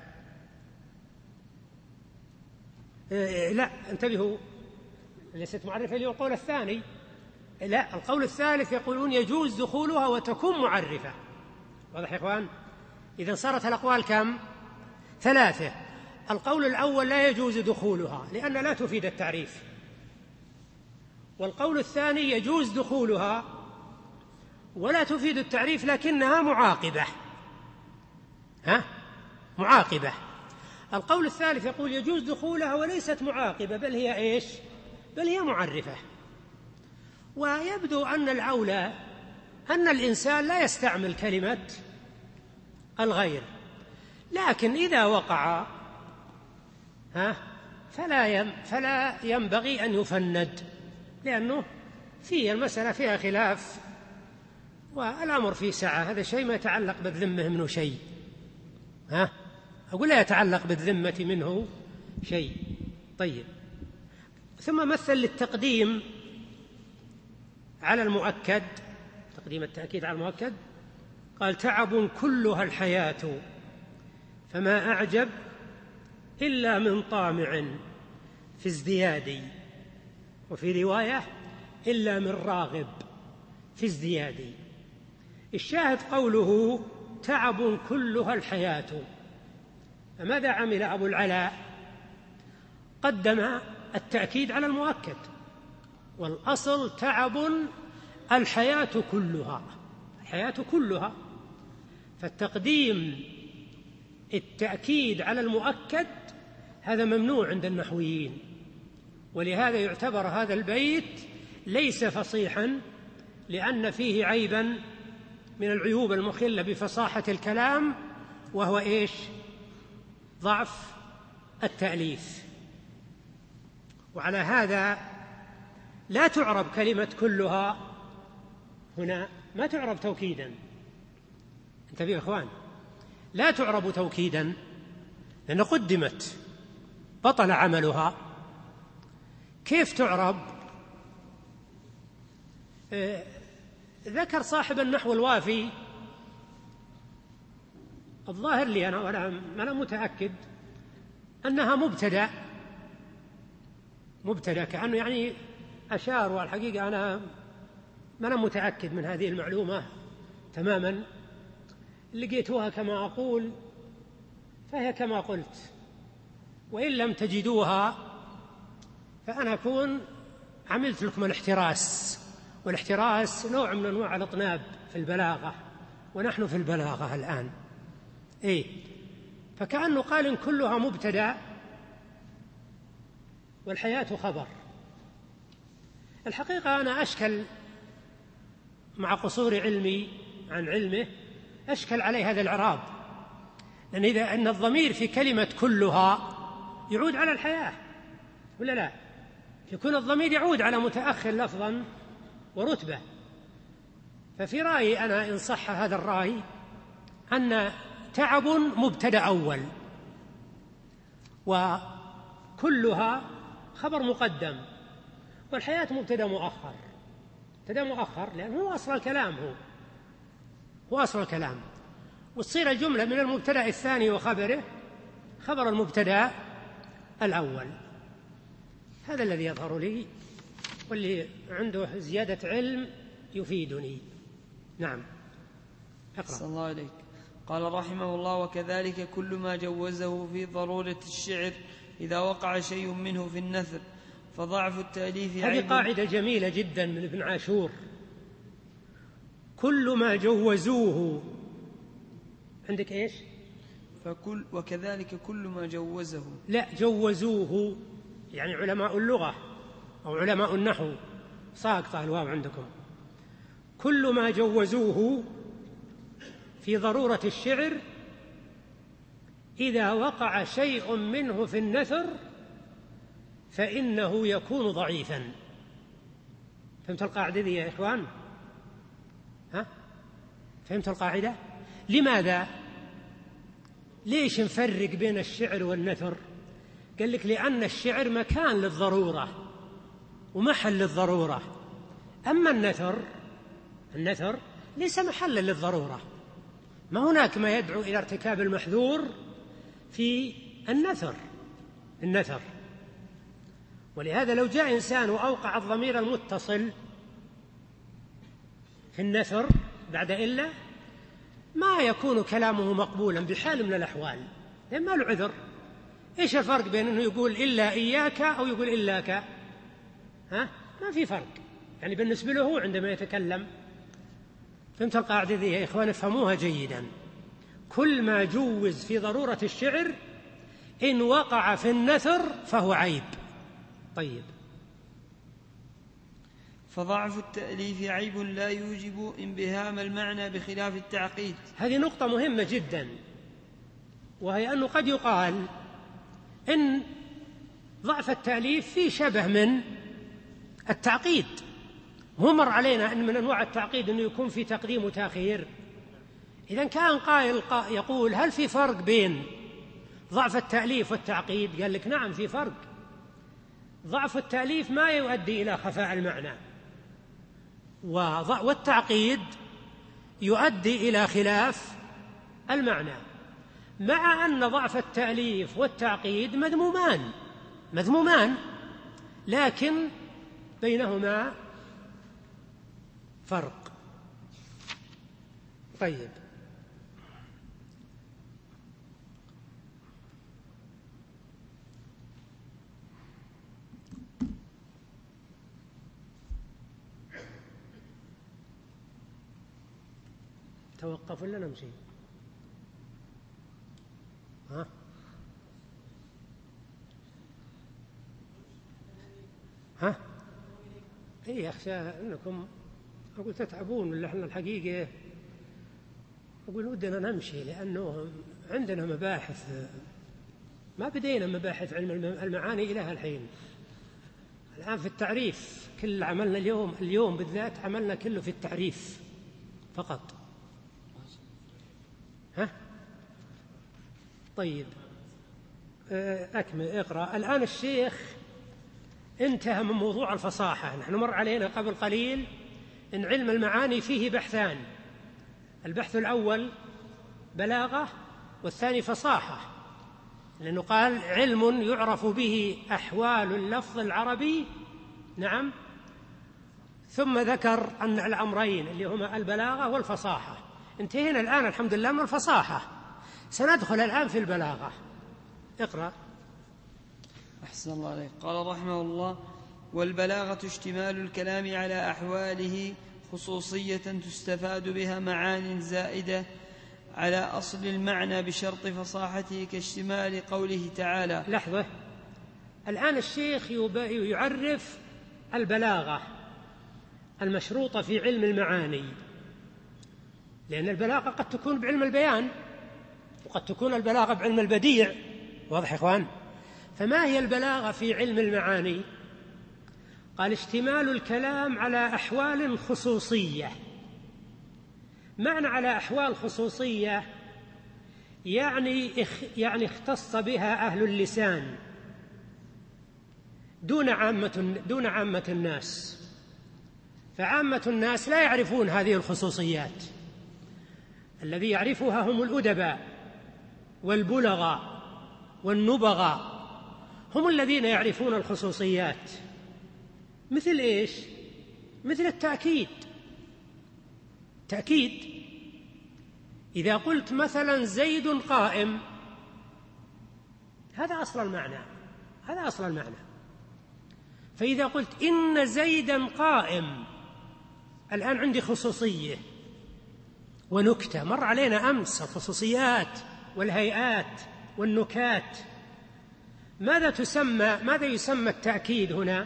Speaker 2: لا انتبهوا، ليست معرفة اللي هو القول الثاني. لا، القول الثالث يقولون يجوز دخولها وتكون معرفة. واضح يا إخوان؟ إذن صارت الأقوال كم؟ ثلاثة. القول الأول لا يجوز دخولها لأن لا تفيد التعريف، والقول الثاني يجوز دخولها ولا تفيد التعريف لكنها معاقبة. ها؟ معاقبة. القول الثالث يقول يجوز دخولها وليست معاقبة بل هي إيش؟ بل هي معرفة. ويبدو أن الأولى أن الإنسان لا يستعمل كلمة الغير، لكن إذا وقع ها فلا فلا ينبغي أن يفند، لأنه في المسألة فيها خلاف والأمر فيه سعة. هذا شيء ما يتعلق بالذمة منه شيء، ها أقول لا يتعلق بالذمة منه شيء. طيب، ثم مثل للتقديم على المؤكد، تقديم التأكيد على المؤكد، قال تعب كلها الحياة فما أعجب إلا من طامع في ازديادي، وفي رواية إلا من راغب في ازديادي. الشاهد قوله تعب كلها الحياة، فماذا عمل أبو العلاء؟ قدم التأكيد على المؤكد، والأصل تعب الحياة كلها، الحياة كلها، فالتقديم التأكيد على المؤكد هذا ممنوع عند النحويين، ولهذا يعتبر هذا البيت ليس فصيحا لأن فيه عيبا من العيوب المخلة بفصاحة الكلام، وهو إيش؟ ضعف التأليف. وعلى هذا لا تعرب كلمة كلها هنا، ما تعرب توكيدا، انتبهوا يا إخوان، لا تعرب توكيدا لأن قدمت بطل عملها. كيف تعرب؟ آه ذكر صاحب النحو الوافي، الظاهر لي أنا وأنا أنا متأكد أنها مبتدأ، مبتدأ كأنه يعني أشار، والحقيقة أنا ما أنا متأكد من هذه المعلومة تماما، لقيتوها كما أقول فهي كما قلت، وإن لم تجدوها فأنا أكون عملت لكم الاحتراس، والاحتراس نوع من أنواع الإطناب في البلاغة، ونحن في البلاغة الآن. إيه؟ فكأنه قال إن كلها مبتدأ والحياة خبر. الحقيقة أنا أشكل مع قصور علمي عن علمه، أشكل عليه هذا الإعراب، لأن إذا أن الضمير في كلمة كلها يعود على الحياة ولا لا؟ يكون الضمير يعود على متأخر لفظا ورتبة. ففي رأيي أنا إن صح هذا الرأي أن تعب مبتدأ أول وكلها خبر مقدم، والحياة مبتدأ مؤخر، مبتدأ مؤخر لأنه هو أصل الكلام، هو هو أصل الكلام، وتصير الجملة من المبتدأ الثاني وخبره خبر المبتدأ الأول. هذا الذي يظهر لي، واللي عنده زيادة علم يفيدني. نعم، اقرأ.
Speaker 3: صلى الله عليك. قال رحمه الله: وكذلك كل ما جوزه في ضرورة الشعر إذا وقع شيء منه في النثر فضعف التأليف عيب.
Speaker 2: هذه قاعدة جميلة جدا من ابن عاشور، كل ما جوزوه. عندك إيش؟
Speaker 3: فكل وكذلك كل ما جوزه،
Speaker 2: لا، جوزوه يعني علماء اللغة أو علماء النحو، ساقطة الواو عندكم. كل ما جوزوه في ضرورة الشعر إذا وقع شيء منه في النثر فإنه يكون ضعيفا. فهمت القاعدة دي يا إخوان؟ ها؟ فهمت القاعدة؟ لماذا؟ ليش نفرق بين الشعر والنثر؟ قال لك لأن الشعر مكان للضرورة ومحل للضرورة، أما النثر النثر ليس محلا للضرورة، ما هناك ما يدعو إلى ارتكاب المحذور في النثر النثر ولهذا لو جاء إنسان وأوقع الضمير المتصل في النثر بعد إلا ما يكون كلامه مقبولا بحال من الأحوال، لأن ما له عذر، إيش الفرق بين أنه يقول إلا إياك أو يقول إلاك؟ ها؟ ما في فرق يعني بالنسبة له هو عندما يتكلم. فهمت القاعدة ذي يا إخوان؟ افهموها جيدا. كل ما جوز في ضرورة الشعر إن وقع في النثر فهو عيب. طيب.
Speaker 3: فضعف التأليف عيب لا يوجب انبهام المعنى بخلاف التعقيد.
Speaker 2: هذه نقطة مهمة جدا، وهي أنه قد يقال إن ضعف التأليف فيه شبه من التعقيد. هو مر علينا أن من أنواع التعقيد أنه يكون في تقديم وتأخير. إذن كان قائل يقول هل في فرق بين ضعف التأليف والتعقيد؟ قال لك نعم في فرق. ضعف التأليف ما يؤدي إلى خفاء المعنى، والتعقيد يؤدي إلى خلاف المعنى، مع أن ضعف التأليف والتعقيد مذمومان مذمومان لكن بينهما فرق. طيب. توقف ولا نمشي؟ ها؟ ها؟ إيه أخشى أنكم أقول تتعبون، ولا إحنا الحقيقة أقول ودنا نمشي، لأنه عندنا مباحث ما بدينا مباحث علم المعاني إلى الحين. الآن في التعريف كل عملنا اليوم اليوم بالذات عملنا كله في التعريف فقط. ها؟ طيب أكمل اقرأ. الآن الشيخ انتهى من موضوع الفصاحة. نحن مر علينا قبل قليل إن علم المعاني فيه بحثان، البحث الأول بلاغة والثاني فصاحة، لأنه قال علم يعرف به أحوال اللفظ العربي. نعم. ثم ذكر أن الأمرين اللي هما البلاغة والفصاحة. انتهينا الآن الحمد لله من الفصاحة، سندخل الآن في البلاغة. اقرأ.
Speaker 3: أحسن الله عليك. قال رحمه الله: والبلاغة اشتمال الكلام على أحواله خصوصية تستفاد بها معان زائدة على أصل المعنى بشرط فصاحته، كاشتمال قوله تعالى.
Speaker 2: لحظة، الآن الشيخ يعرف البلاغة المشروطة في علم المعاني، لأن البلاغة قد تكون بعلم البيان وقد تكون البلاغة بعلم البديع. واضح يا إخوان؟ فما هي البلاغة في علم المعاني؟ قال اشتمال الكلام على أحوال خصوصية. معنى على أحوال خصوصية يعني يعني اختص بها أهل اللسان دون عامة دون عامة الناس، فعامة الناس لا يعرفون هذه الخصوصيات. الذي يعرفها هم الأدباء والبلغاء والنبغاء، هم الذين يعرفون الخصوصيات. مثل إيش؟ مثل التأكيد. تأكيد إذا قلت مثلا زيد قائم، هذا أصل المعنى، هذا أصل المعنى. فإذا قلت إن زيدا قائم، الآن عندي خصوصية ونكتة. مر علينا أمس الخصوصيات والهيئات والنكات. ماذا تسمى ماذا يسمى التأكيد هنا؟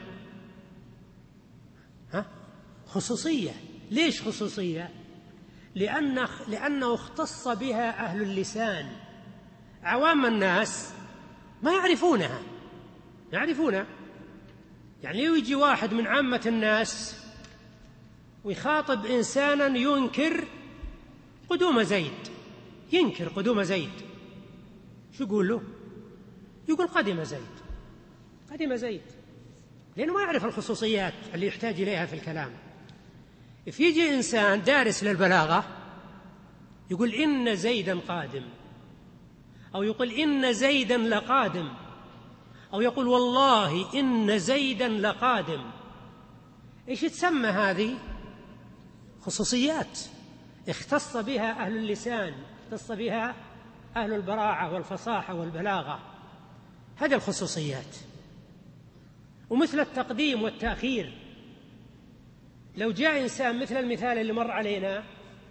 Speaker 2: ها؟ خصوصية. ليش خصوصية؟ لأن لأنه اختص بها أهل اللسان. عوام الناس ما يعرفونها، يعرفونها. يعني لو يجي واحد من عامة الناس ويخاطب إنسانا ينكر قدوم زيد، ينكر قدوم زيد، شو يقول له؟ يقول قدم زيد، قدم زيد، لأنه ما يعرف الخصوصيات اللي يحتاج إليها في الكلام. إذا يجي إنسان دارس للبلاغة يقول إن زيدا قادم، أو يقول إن زيدا لقادم، أو يقول والله إن زيدا لقادم. إيش تسمى هذه؟ خصوصيات اختص بها أهل اللسان، اختص بها أهل البراعة والفصاحة والبلاغة. هذه الخصوصيات. ومثل التقديم والتأخير، لو جاء إنسان مثل المثال اللي مر علينا،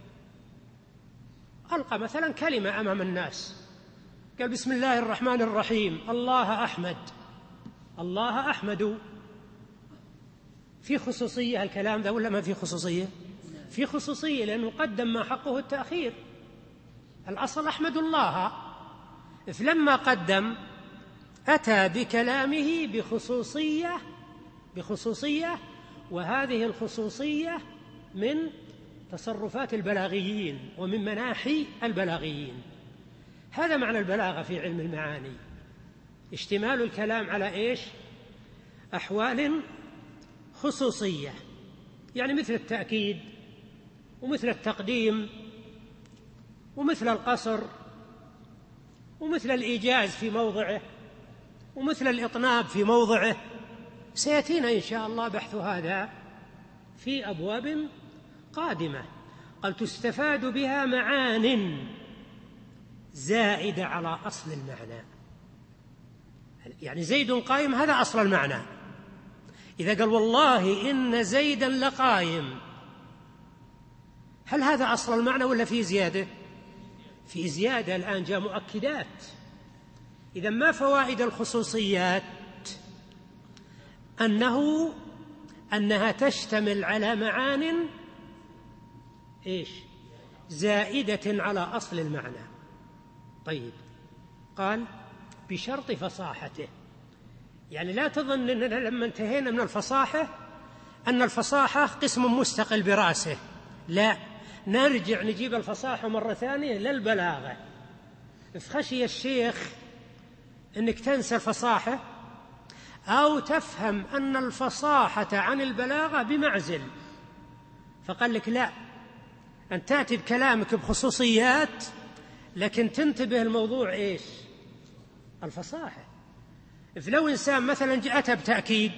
Speaker 2: ألقى مثلا كلمة أمام الناس، قال بسم الله الرحمن الرحيم، الله أحمد، الله أحمد، في خصوصية الكلام ذا ولا ما في خصوصية؟ في خصوصية، لأنه قدم ما حقه التأخير. الأصل أحمد الله، فلما قدم أتى بكلامه بخصوصية بخصوصية وهذه الخصوصية من تصرفات البلاغيين ومن مناحي البلاغيين. هذا معنى البلاغة في علم المعاني، اشتمال الكلام على إيش؟ أحوال خصوصية، يعني مثل التأكيد ومثل التقديم ومثل القصر ومثل الإيجاز في موضعه ومثل الإطناب في موضعه. سيأتينا إن شاء الله بحث هذا في أبواب قادمة. قال تستفاد بها معان زائدة على أصل المعنى، يعني زيد قائم، هذا أصل المعنى. إذا قال والله إن زيدا لقائم، هل هذا أصل المعنى ولا في زيادة؟ في زيادة، الآن جاء مؤكدات. إذا ما فوائد الخصوصيات؟ أنه أنها تشتمل على معان إيش؟ زائدة على أصل المعنى. طيب، قال بشرط فصاحته، يعني لا تظن أننا لما انتهينا من الفصاحة أن الفصاحة قسم مستقل برأسه، لا، نرجع نجيب الفصاحة مرة ثانية للبلاغة. فخشي الشيخ أنك تنسى الفصاحة أو تفهم أن الفصاحة عن البلاغة بمعزل، فقال لك لا، أن تأتي بكلامك بخصوصيات لكن تنتبه الموضوع إيش؟ الفصاحة. فلو إنسان مثلا أتى بتأكيد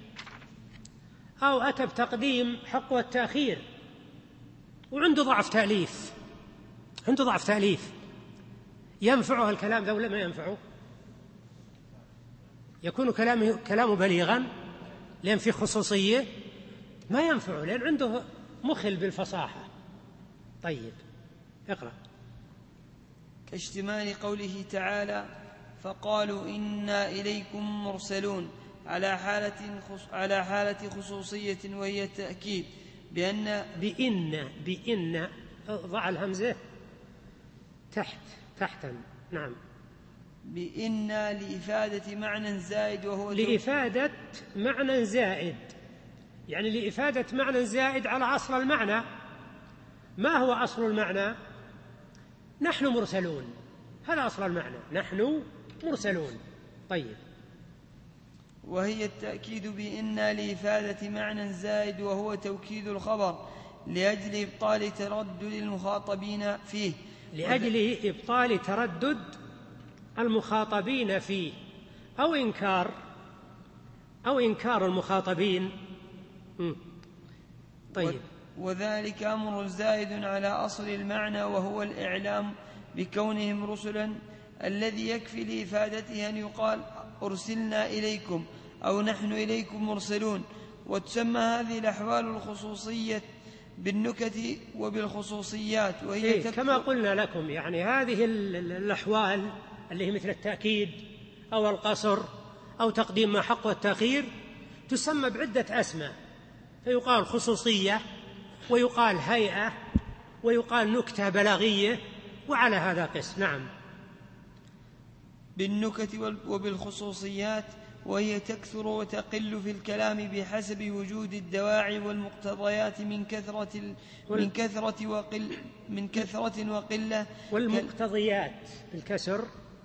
Speaker 2: أو أتى بتقديم حق والتأخير وعنده ضعف تأليف، عنده ضعف تأليف، ينفعه الكلام ذا ولا ما ينفعه؟ يكون كلامه كلامه بليغا لأن فيه خصوصية؟ ما ينفعه، لأن عنده مخل بالفصاحة. طيب، اقرأ.
Speaker 3: كاشتمال قوله تعالى فقالوا إنا إليكم مرسلون على حالة على حالة خصوصية وهي التأكيد بأن
Speaker 2: بإن بإن ضع الهمزة تحت تحتا. نعم،
Speaker 3: بإن لإفادة معنى زائد وهو
Speaker 2: لإفادة معنى زائد، يعني لإفادة معنى زائد على أصل المعنى. ما هو أصل المعنى؟ نحن مرسلون، هذا أصل المعنى، نحن مرسلون. طيب،
Speaker 3: وهي التأكيد بإن لإفادة معنى زائد وهو توكيد الخبر لأجل إبطال تردد المخاطبين فيه
Speaker 2: لأجل إبطال تردد المخاطبين فيه أو إنكار أو إنكار المخاطبين. طيب،
Speaker 3: وذلك أمر زائد على أصل المعنى وهو الإعلام بكونهم رسلا، الذي يكفي لإفادته أن يقال أرسلنا إليكم أو نحن إليكم مرسلون. وتسمى هذه الأحوال الخصوصية بالنكت وبالخصوصيات، وهي
Speaker 2: إيه كما قلنا لكم، يعني هذه الأحوال اللي هي مثل التأكيد أو القصر أو تقديم ما حق والتأخير تسمى بعدة أسماء، فيقال خصوصية ويقال هيئة ويقال نكتة بلاغية، وعلى هذا قس. نعم،
Speaker 3: بالنكت وبالخصوصيات، وهي تكثر وتقل في الكلام بحسب وجود الدواعي والمقتضيات من كثرة من كثرة وقل من كثرة وقلة.
Speaker 2: والمقتضيات بالكسر،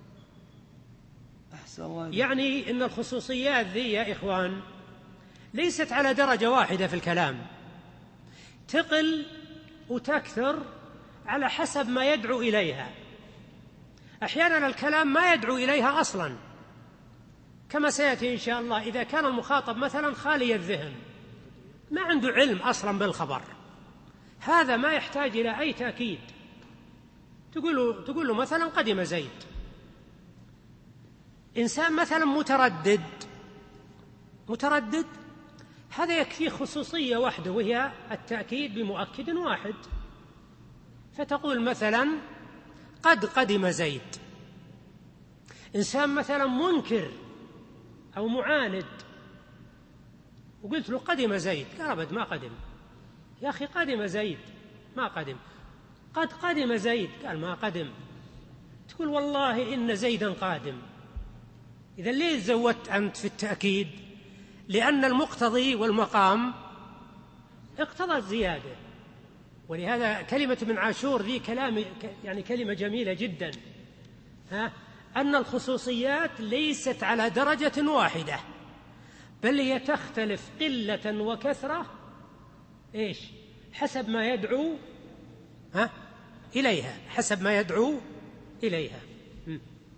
Speaker 2: يعني إن الخصوصيات ذي يا إخوان ليست على درجة واحدة في الكلام، تقل وتكثر على حسب ما يدعو إليها. أحيانا الكلام ما يدعو إليها أصلا، كما سيأتي إن شاء الله. إذا كان المخاطب مثلا خالي الذهن، ما عنده علم أصلا بالخبر، هذا ما يحتاج إلى أي تأكيد. تقول له, تقول له مثلا قدم زيد، إنسان مثلا متردد متردد هذا يكفيه خصوصية واحدة، وهي التأكيد بمؤكد واحد، فتقول مثلا قد قدم زيد. إنسان مثلا منكر أو معاند وقلت له قدم زيد، قال أبد ما قدم. يا أخي قدم زيد، ما قدم. قد قدم زيد، قال ما قدم. تقول والله إن زيدا قادم. إذا ليه زودت أنت في التأكيد؟ لأن المقتضي والمقام اقتضى الزيادة. ولهذا كلمة ابن عاشور ذي كلام يعني كلمة جميلة جدا، ها أن الخصوصيات ليست على درجة واحدة، بل هي تختلف قلة وكثرة إيش حسب ما يدعو ها إليها، حسب ما يدعو إليها. م.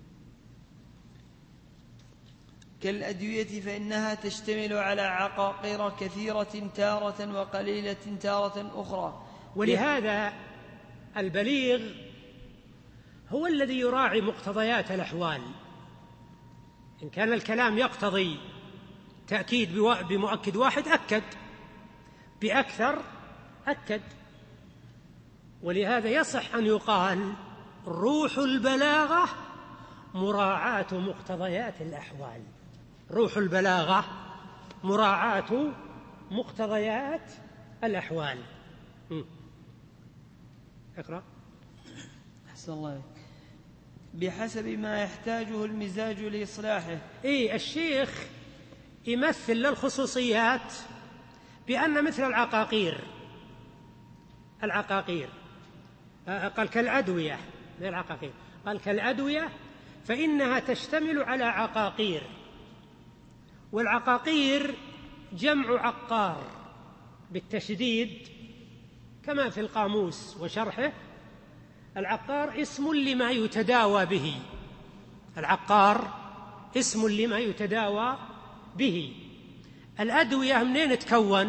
Speaker 3: كالأدوية فإنها تشتمل على عقاقير كثيرة تارة وقليلة تارة أخرى.
Speaker 2: ولهذا البليغ هو الذي يراعي مقتضيات الأحوال. إن كان الكلام يقتضي تأكيد بمؤكد واحد أكد، بأكثر أكد. ولهذا يصح أن يقال روح البلاغة مراعاة مقتضيات الأحوال. روح البلاغة مراعاة مقتضيات الأحوال. م. اقرأ.
Speaker 3: أحسن الله عليك. بحسب ما يحتاجه المزاج لإصلاحه.
Speaker 2: إيه الشيخ يمثل للخصوصيات بأن مثل العقاقير العقاقير قال كالأدوية، لا العقاقير، قال كالأدوية فإنها تشتمل على عقاقير. والعقاقير جمع عقار بالتشديد كما في القاموس وشرحه. العقار اسم لما يتداوى به، العقار اسم لما يتداوى به. الأدوية منين تكون؟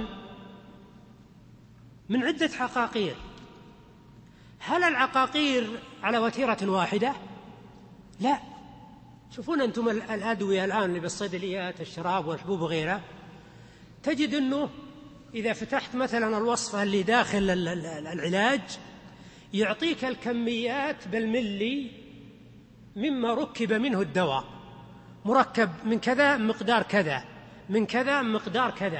Speaker 2: من عدة عقاقير. هل العقاقير على وتيرة واحدة؟ لا. شوفون أنتم الأدوية الآن اللي بالصيدليات، الشراب والحبوب وغيرها، تجد أنه إذا فتحت مثلا الوصفة اللي داخل العلاج يعطيك الكميات بالملي مما ركب منه الدواء، مركب من كذا مقدار كذا، من كذا مقدار كذا.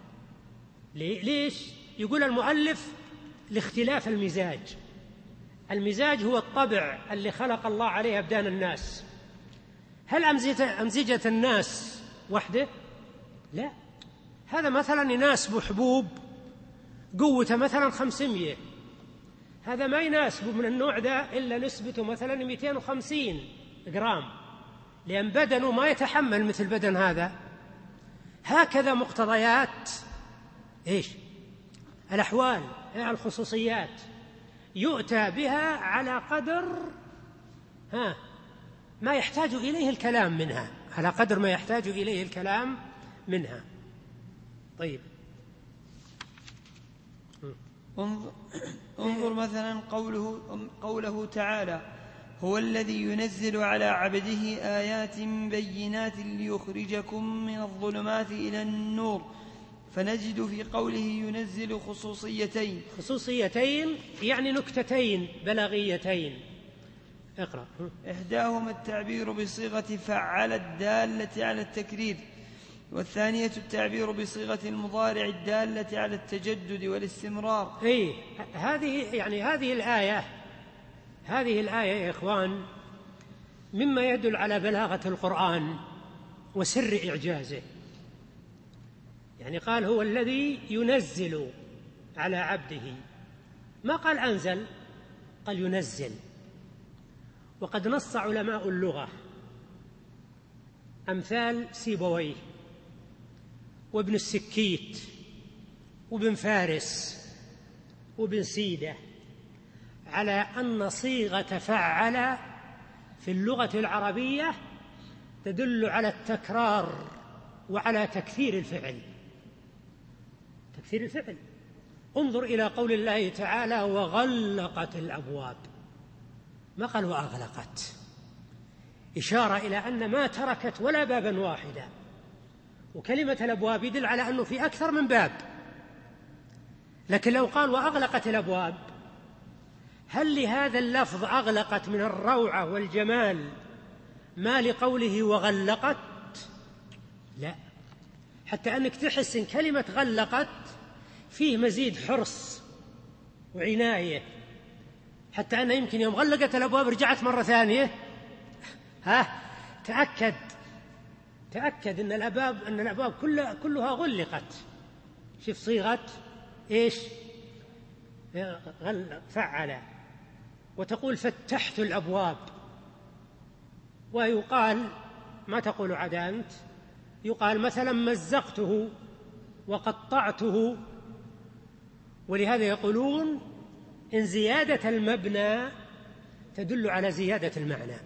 Speaker 2: ليش؟ يقول المؤلف لاختلاف المزاج. المزاج هو الطبع اللي خلق الله عليه أبدان الناس. هل أمزجة الناس وحده؟ لا. هذا مثلا يناسب حبوب قوته مثلا خمسمية، هذا ما يناسب من النوع ذا إلا نسبته مثلا مئتين وخمسين جرام، لأن بدنه ما يتحمل مثل بدن هذا. هكذا مقتضيات إيش؟ الأحوال، الخصوصيات يؤتى بها على قدر ها ما يحتاج إليه الكلام منها، على قدر ما يحتاج إليه الكلام منها. طيب
Speaker 3: انظر, انظر مثلا قوله, قوله تعالى هو الذي ينزل على عبده آيات بينات ليخرجكم من الظلمات إلى النور. فنجد في قوله ينزل خصوصيتين
Speaker 2: خصوصيتين يعني نكتتين بلاغيتين. اقرأ.
Speaker 3: إحداهما التعبير بصيغة فعل الدالة على التكرير، والثانية التعبير بصيغة المضارع الدالة على التجدد والاستمرار.
Speaker 2: إيه هذه يعني هذه الآية هذه الآية يا إخوان مما يدل على بلاغة القرآن وسر إعجازه. يعني قال هو الذي ينزل على عبده، ما قال أنزل، قال ينزل. وقد نص علماء اللغة أمثال سيبويه وابن السكيت وابن فارس وابن سيدة على أن صيغة فعل في اللغة العربية تدل على التكرار وعلى تكثير الفعل. تكثير الفعل. انظر إلى قول الله تعالى وغلقت الأبواب، ما قال وأغلقت. إشارة إلى أن ما تركت ولا بابا واحدا، وكلمة الأبواب يدل على أنه في أكثر من باب. لكن لو قال وأغلقت الأبواب، هل لهذا اللفظ أغلقت من الروعة والجمال ما لقوله وغلقت؟ لا، حتى أنك تحس إن كلمة غلقت فيه مزيد حرص وعناية، حتى أنه يمكن يوم غلقت الأبواب رجعت مرة ثانية، ها تأكد تأكد أن الأبواب أن الأبواب كلها كلها غلقت. شوف صيغة إيش؟ فعل. وتقول فتحت الأبواب، ويقال ما تقول عاد أنت، يقال مثلا مزقته وقطعته. ولهذا يقولون إن زيادة المبنى تدل على زيادة المعنى.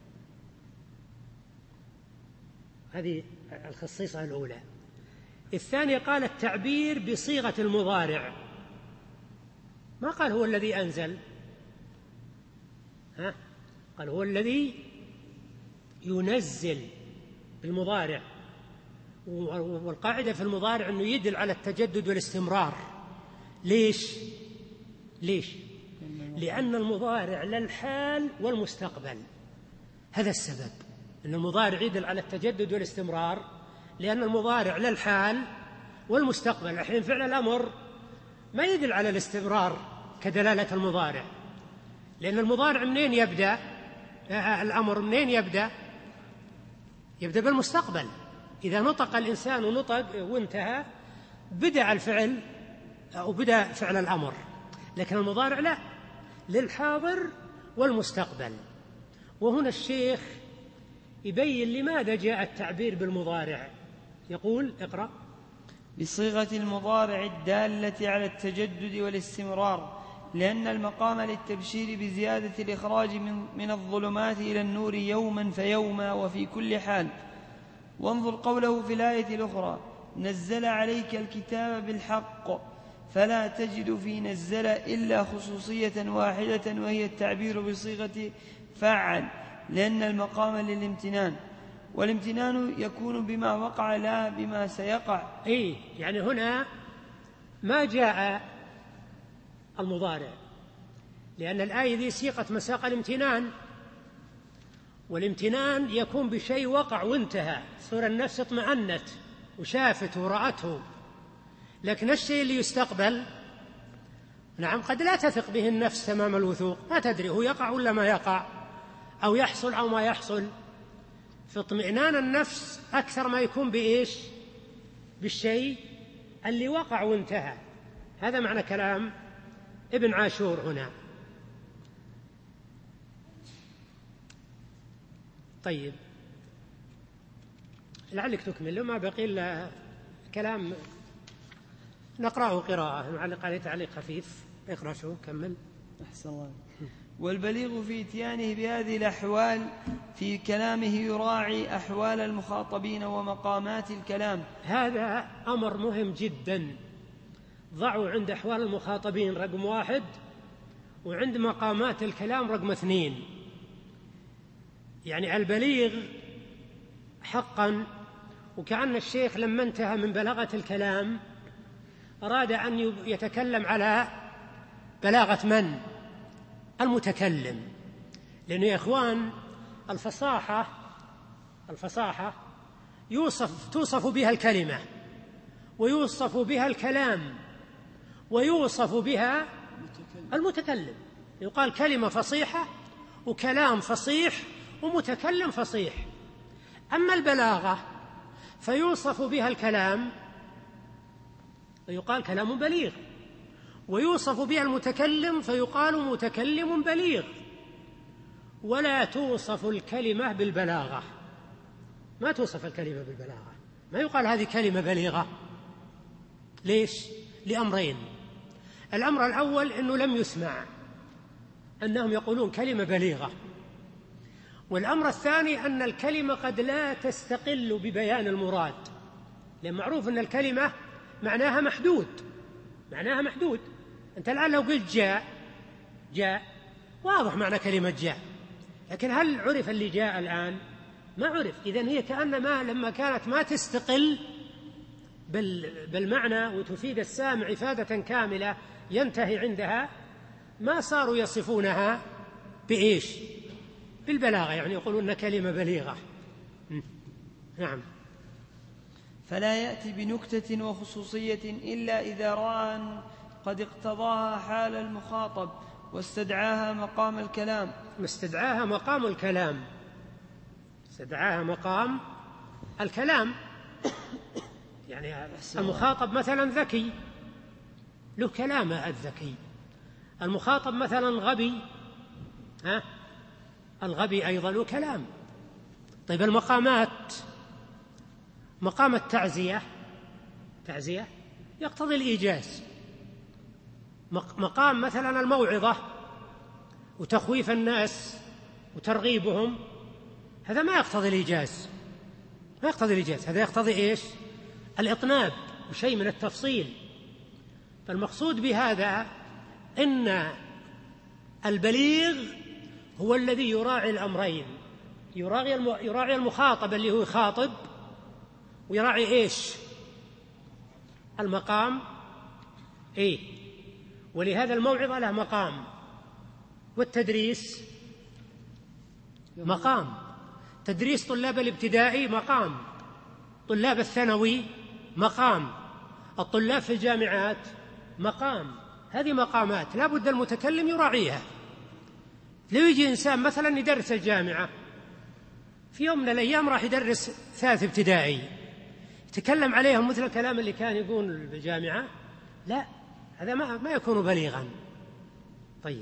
Speaker 2: هذه الخصيصة الأولى. الثانية قال التعبير بصيغة المضارع، ما قال هو الذي أنزل، ها؟ قال هو الذي ينزل بالمضارع. والقاعدة في المضارع أنه يدل على التجدد والاستمرار. ليش؟ ليش؟ لأن المضارع للحال والمستقبل، هذا السبب أن المضارع يدل على التجدد والاستمرار، لأن المضارع للحال والمستقبل. الحين فعل الأمر ما يدل على الاستمرار كدلالة المضارع، لأن المضارع منين يبدأ؟ الأمر منين يبدأ؟ يبدأ بالمستقبل. إذا نطق الإنسان ونطق وانتهى بدأ الفعل أو بدأ فعل الأمر. لكن المضارع لا، للحاضر والمستقبل. وهنا الشيخ يبين لماذا جاء التعبير بالمضارع. يقول اقرأ:
Speaker 3: بصيغة المضارع الدالة على التجدد والاستمرار، لأن المقام للتبشير بزيادة الإخراج من, من الظلمات إلى النور يوما فيوما وفي كل حال. وانظر قوله في الآية الأخرى: نزل عليك الكتاب بالحق، فلا تجد في نزل إلا خصوصية واحدة، وهي التعبير بصيغة فعل، لأن المقام للامتنان، والامتنان يكون بما وقع لا بما سيقع.
Speaker 2: إيه، يعني هنا ما جاء المضارع، لأن الآية ذي سيقة مساق الامتنان، والامتنان يكون بشيء وقع وانتهى، صور النفس اطمأنت وشافته ورأته. لكن الشيء اللي يستقبل، نعم، قد لا تثق به النفس تمام الوثوق، ما تدري هو يقع ولا ما يقع، أو يحصل أو ما يحصل. فاطمئنان النفس أكثر ما يكون بإيش؟ بالشيء اللي وقع وانتهى. هذا معنى كلام ابن عاشور هنا. طيب، لعلك تكمل، لو ما بقي إلا كلام نقرأه قراءة، نعلق عليه تعليق خفيف. اقرأ شو كمل.
Speaker 3: أحسن الله. والبليغ في إتيانه بهذه الأحوال في كلامه يراعي أحوال المخاطبين ومقامات الكلام.
Speaker 2: هذا أمر مهم جدا، ضعوا عند أحوال المخاطبين رقم واحد، وعند مقامات الكلام رقم اثنين. يعني البليغ حقا، وكأن الشيخ لما انتهى من بلاغة الكلام أراد أن يتكلم على بلاغة من؟ المتكلم. لأنه يا إخوان الفصاحة الفصاحة يوصف توصف بها الكلمة، ويوصف بها الكلام، ويوصف بها المتكلم. يقال كلمة فصيحة وكلام فصيح ومتكلم فصيح. أما البلاغة فيوصف بها الكلام فيقال كلام بليغ، ويوصف بها المتكلم فيقال متكلم بليغ. ولا توصف الكلمة بالبلاغة، ما توصف الكلمة بالبلاغة، ما يقال هذه كلمة بليغة. ليش؟ لأمرين. الأمر الأول أنه لم يسمع أنهم يقولون كلمة بليغة، والأمر الثاني أن الكلمة قد لا تستقل ببيان المراد، لأن معروف أن الكلمة معناها محدود، معناها محدود. أنت الآن لو قلت جاء، جاء واضح معنى كلمة جاء، لكن هل عرف اللي جاء الآن؟ ما عرف. إذن هي كأنما لما كانت ما تستقل بالمعنى وتفيد السامع إفادة كاملة ينتهي عندها، ما صاروا يصفونها بإيش؟ بالبلاغة، يعني يقولون كلمة بليغة. نعم.
Speaker 3: فلا يأتي بنكتة وخصوصية إلا إذا رأى قد اقتضاها حال المخاطب واستدعاها مقام الكلام.
Speaker 2: استدعاها مقام الكلام، استدعاها مقام الكلام. يعني المخاطب مثلا ذكي، له كلامه الذكي. المخاطب مثلا غبي، ها، الغبي أيضا له كلام. طيب المقامات، مقام التعزية، تعزية يقتضي الإيجاز. مقام مثلا الموعظة وتخويف الناس وترغيبهم، هذا ما يقتضي الإيجاز، ما يقتضي الإيجاز، هذا يقتضي إيش؟ الإطناب وشيء من التفصيل. فالمقصود بهذا إن البليغ هو الذي يراعي الأمرين، يراعي المخاطب اللي هو يخاطب، ويراعي إيش؟ المقام. إيه؟ ولهذا الموعظة له مقام، والتدريس مقام. تدريس طلاب الابتدائي مقام، طلاب الثانوي مقام، الطلاب في الجامعات مقام. هذه مقامات لا بد المتكلم يراعيها. لو يجي إنسان مثلا يدرس الجامعة، في يوم من الأيام راح يدرس ثالث ابتدائي، يتكلم عليهم مثل الكلام اللي كان يقول بالجامعة، لا، هذا ما, ما يكون بليغا. طيب.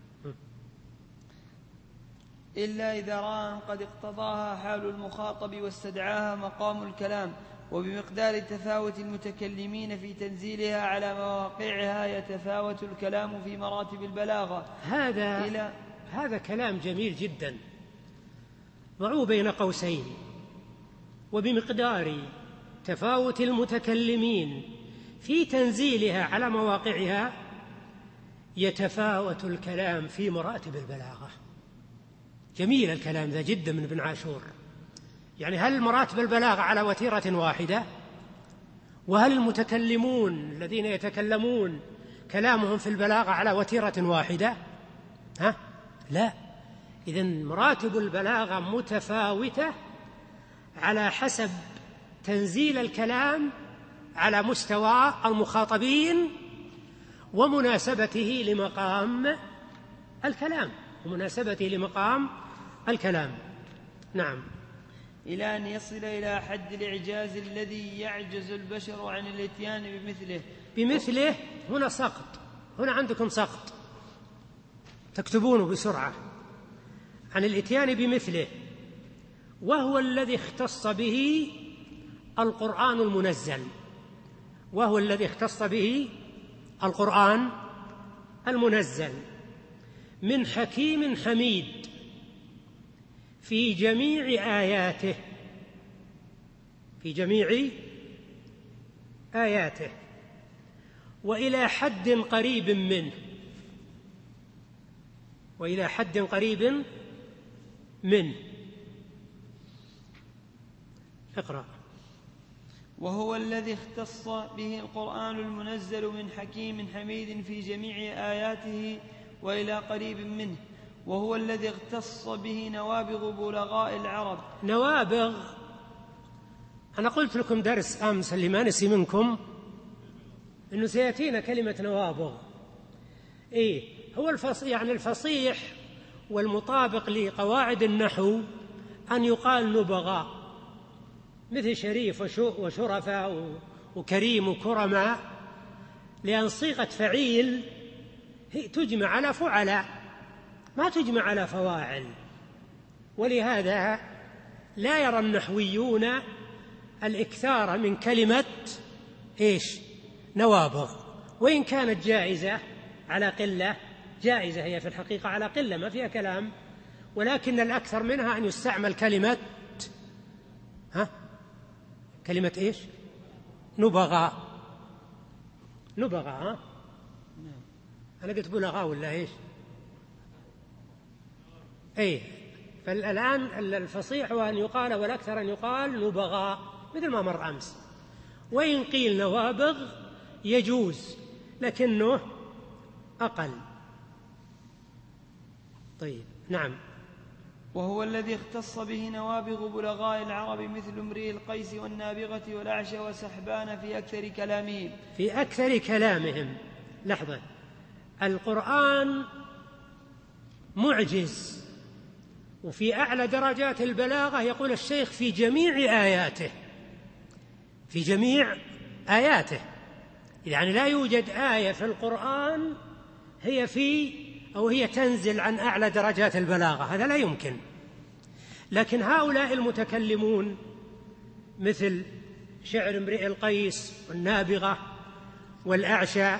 Speaker 3: إلا إذا رأى قد اقتضاها حال المخاطب واستدعاها مقام الكلام، وبمقدار تفاوت المتكلمين في تنزيلها على مواقعها يتفاوت الكلام في مراتب البلاغة.
Speaker 2: هذا
Speaker 3: إلى
Speaker 2: هذا كلام جميل جدا، ضعوه بين قوسين. وبمقدار تفاوت المتكلمين في تنزيلها على مواقعها يتفاوت الكلام في مراتب البلاغة. جميل الكلام ذا جدا من ابن عاشور. يعني هل مراتب البلاغة على وتيرة واحدة؟ وهل المتكلمون الذين يتكلمون كلامهم في البلاغة على وتيرة واحدة؟ ها؟ لا. إذن مراتب البلاغة متفاوتة على حسب تنزيل الكلام على مستوى المخاطبين ومناسبته لمقام الكلام ومناسبته لمقام الكلام. نعم.
Speaker 3: إلى أن يصل إلى حد الإعجاز الذي يعجز البشر عن الإتيان بمثله.
Speaker 2: بمثله هنا سقط، هنا عندكم سقط، تكتبونه بسرعة. عن الإتيان بمثله، وهو الذي اختص به القرآن المنزل، وهو الذي اختص به القرآن المنزل من حكيم حميد في جميع آياته، في جميع آياته، وإلى حد قريب منه، وإلى حد قريب منه. اقرأ.
Speaker 3: وهو الذي اختص به القرآن المنزل من حكيم حميد في جميع آياته وإلى قريب منه، وهو الذي اختص به نوابغ بلغاء العرب.
Speaker 2: نوابغ، أنا قلت لكم درس أمس اللي ما نسي منكم إنه سيأتينا كلمة نوابغ. إيه هو الفصيح؟ يعني الفصيح والمطابق لقواعد النحو أن يقال نبغاء، مثل شريف وشرفاء وكريم وكرماء، لأن صيغة فعيل تجمع على فعلاء ما تجمع على فواعل. ولهذا لا يرى النحويون الإكثار من كلمة إيش؟ نوابغ، وإن كانت جائزة على قلة، جائزة هي في الحقيقة على قلة ما فيها كلام، ولكن الأكثر منها أن يستعمل كلمة ها كلمة إيش؟ نبغاء. نبغاء. ها؟ أنا قلت بلغاء ولا إيش؟ إيه فالآن الفصيح هو أن يقال والأكثر أن يقال نبغاء مثل ما مر أمس، وإن قيل نوابغ يجوز لكنه أقل. طيب نعم.
Speaker 3: وهو الذي اختص به نوابغ بلغاء العرب مثل امرئ القيس والنابغة والأعشى وسحبان في أكثر كلامهم
Speaker 2: في أكثر كلامهم. لحظة، القرآن معجز، وفي أعلى درجات البلاغة يقول الشيخ في جميع آياته، في جميع آياته، يعني لا يوجد آية في القرآن هي في أو هي تنزل عن أعلى درجات البلاغة، هذا لا يمكن. لكن هؤلاء المتكلمون مثل شعر امرئ القيس والنابغة والأعشى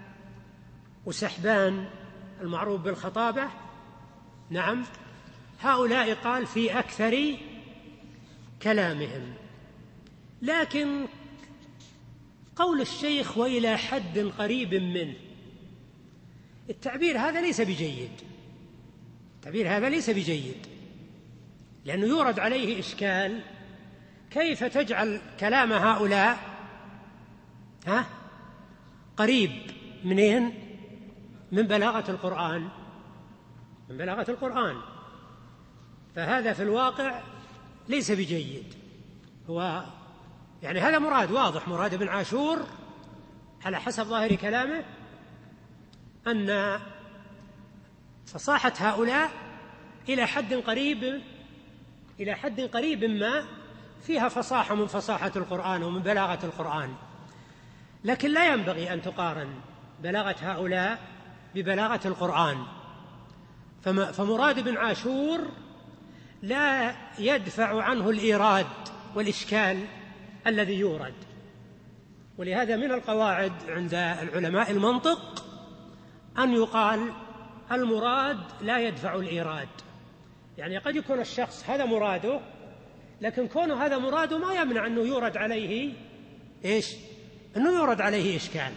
Speaker 2: وسحبان المعروف بالخطابة، نعم، هؤلاء قال في أكثر كلامهم. لكن قول الشيخ وإلى حد قريب منه، التعبير هذا ليس بجيد، التعبير هذا ليس بجيد، لأنه يورد عليه إشكال، كيف تجعل كلام هؤلاء ها قريب منين؟ من بلاغة القرآن، من بلاغة القرآن، فهذا في الواقع ليس بجيد. هو يعني هذا مراد واضح، مراد ابن عاشور على حسب ظاهر كلامه أن فصاحة هؤلاء إلى حد قريب إلى حد قريب ما فيها فصاحة من فصاحة القرآن ومن بلاغة القرآن، لكن لا ينبغي أن تقارن بلاغة هؤلاء ببلاغة القرآن. فمراد ابن عاشور لا يدفع عنه الإيراد والإشكال الذي يورد، ولهذا من القواعد عند العلماء المنطق أن يقال المراد لا يدفع الإيراد، يعني قد يكون الشخص هذا مراده، لكن كونه هذا مراده ما يمنع أنه يورد عليه إيش؟ أنه يورد عليه إشكال.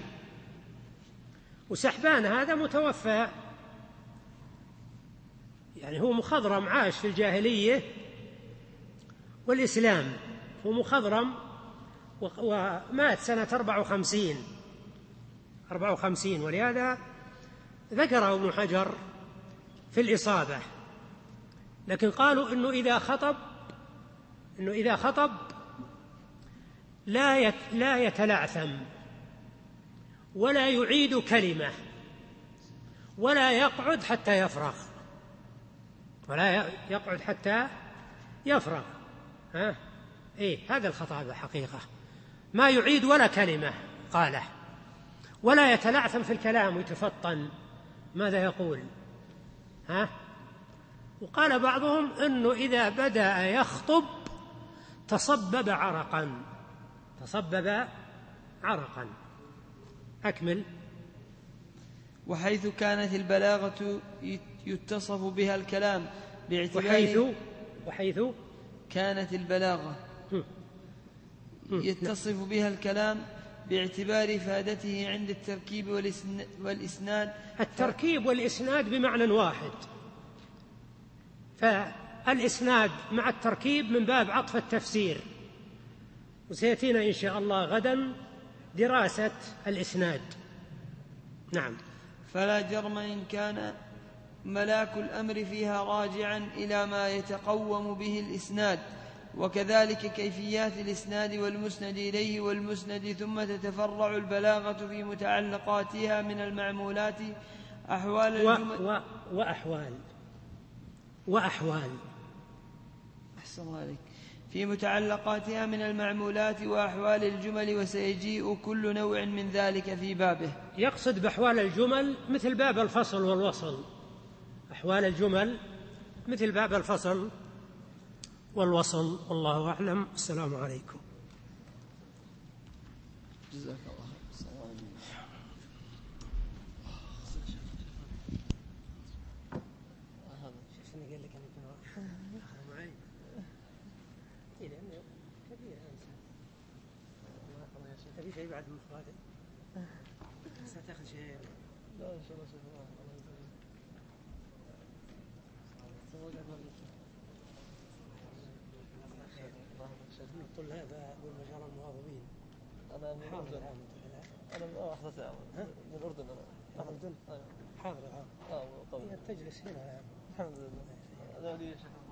Speaker 2: وسحبان هذا متوفى، يعني هو مخضرم، عاش في الجاهلية والإسلام، هو مخضرم ومات سنة أربع وخمسين أربع وخمسين ولهذا ذكره ابن حجر في الإصابة. لكن قالوا إنه إذا خطب إنه إذا خطب لا لا يتلعثم ولا يعيد كلمة ولا يقعد حتى يفرغ، ولا يقعد حتى يفرغ. ها إيه هذا الخطابة حقيقة، ما يعيد ولا كلمة قاله، ولا يتلعثم في الكلام ويتفطن ماذا يقول. ها وقال بعضهم إنه إذا بدأ يخطب تصبب عرقا تصبب عرقا أكمل.
Speaker 3: وحيث كانت البلاغة يتصف بها الكلام باعتبار
Speaker 2: وحيث وحيث
Speaker 3: كانت البلاغة يتصف بها الكلام باعتبار إفادته عند التركيب والإسناد.
Speaker 2: التركيب والإسناد بمعنى واحد، فالإسناد مع التركيب من باب عطف التفسير، وسيأتينا إن شاء الله غدا دراسة الإسناد. نعم.
Speaker 3: فلا جرم إن كان ملاك الأمر فيها راجعا إلى ما يتقوم به الإسناد، وكذلك كيفيات الإسناد والمسند إليه والمسند، ثم تتفرع البلاغة في متعلقاتها من المعمولات أحوال الجمل
Speaker 2: و... و... وأحوال وأحوال
Speaker 3: أحسن عليك في متعلقاتها من المعمولات وأحوال الجمل، وسيجيء كل نوع من ذلك في بابه.
Speaker 2: يقصد بأحوال الجمل مثل باب الفصل والوصل، أحوال الجمل مثل باب الفصل والوصل. والله أعلم. السلام عليكم.
Speaker 3: جزاك الله
Speaker 2: تبي شيء بعد المفرد؟ ستأخذ شيء؟ لا إن شاء الله. قل هذا أقول مجال المواظبين.
Speaker 1: أنا من الأردن. أنا من أحدث عام. من الأردن أنا.
Speaker 2: الأردن. حاضر الآن.
Speaker 1: آه طبعا.
Speaker 2: تجلس هنا.
Speaker 1: الحمد لله. أنا ولي شيخ.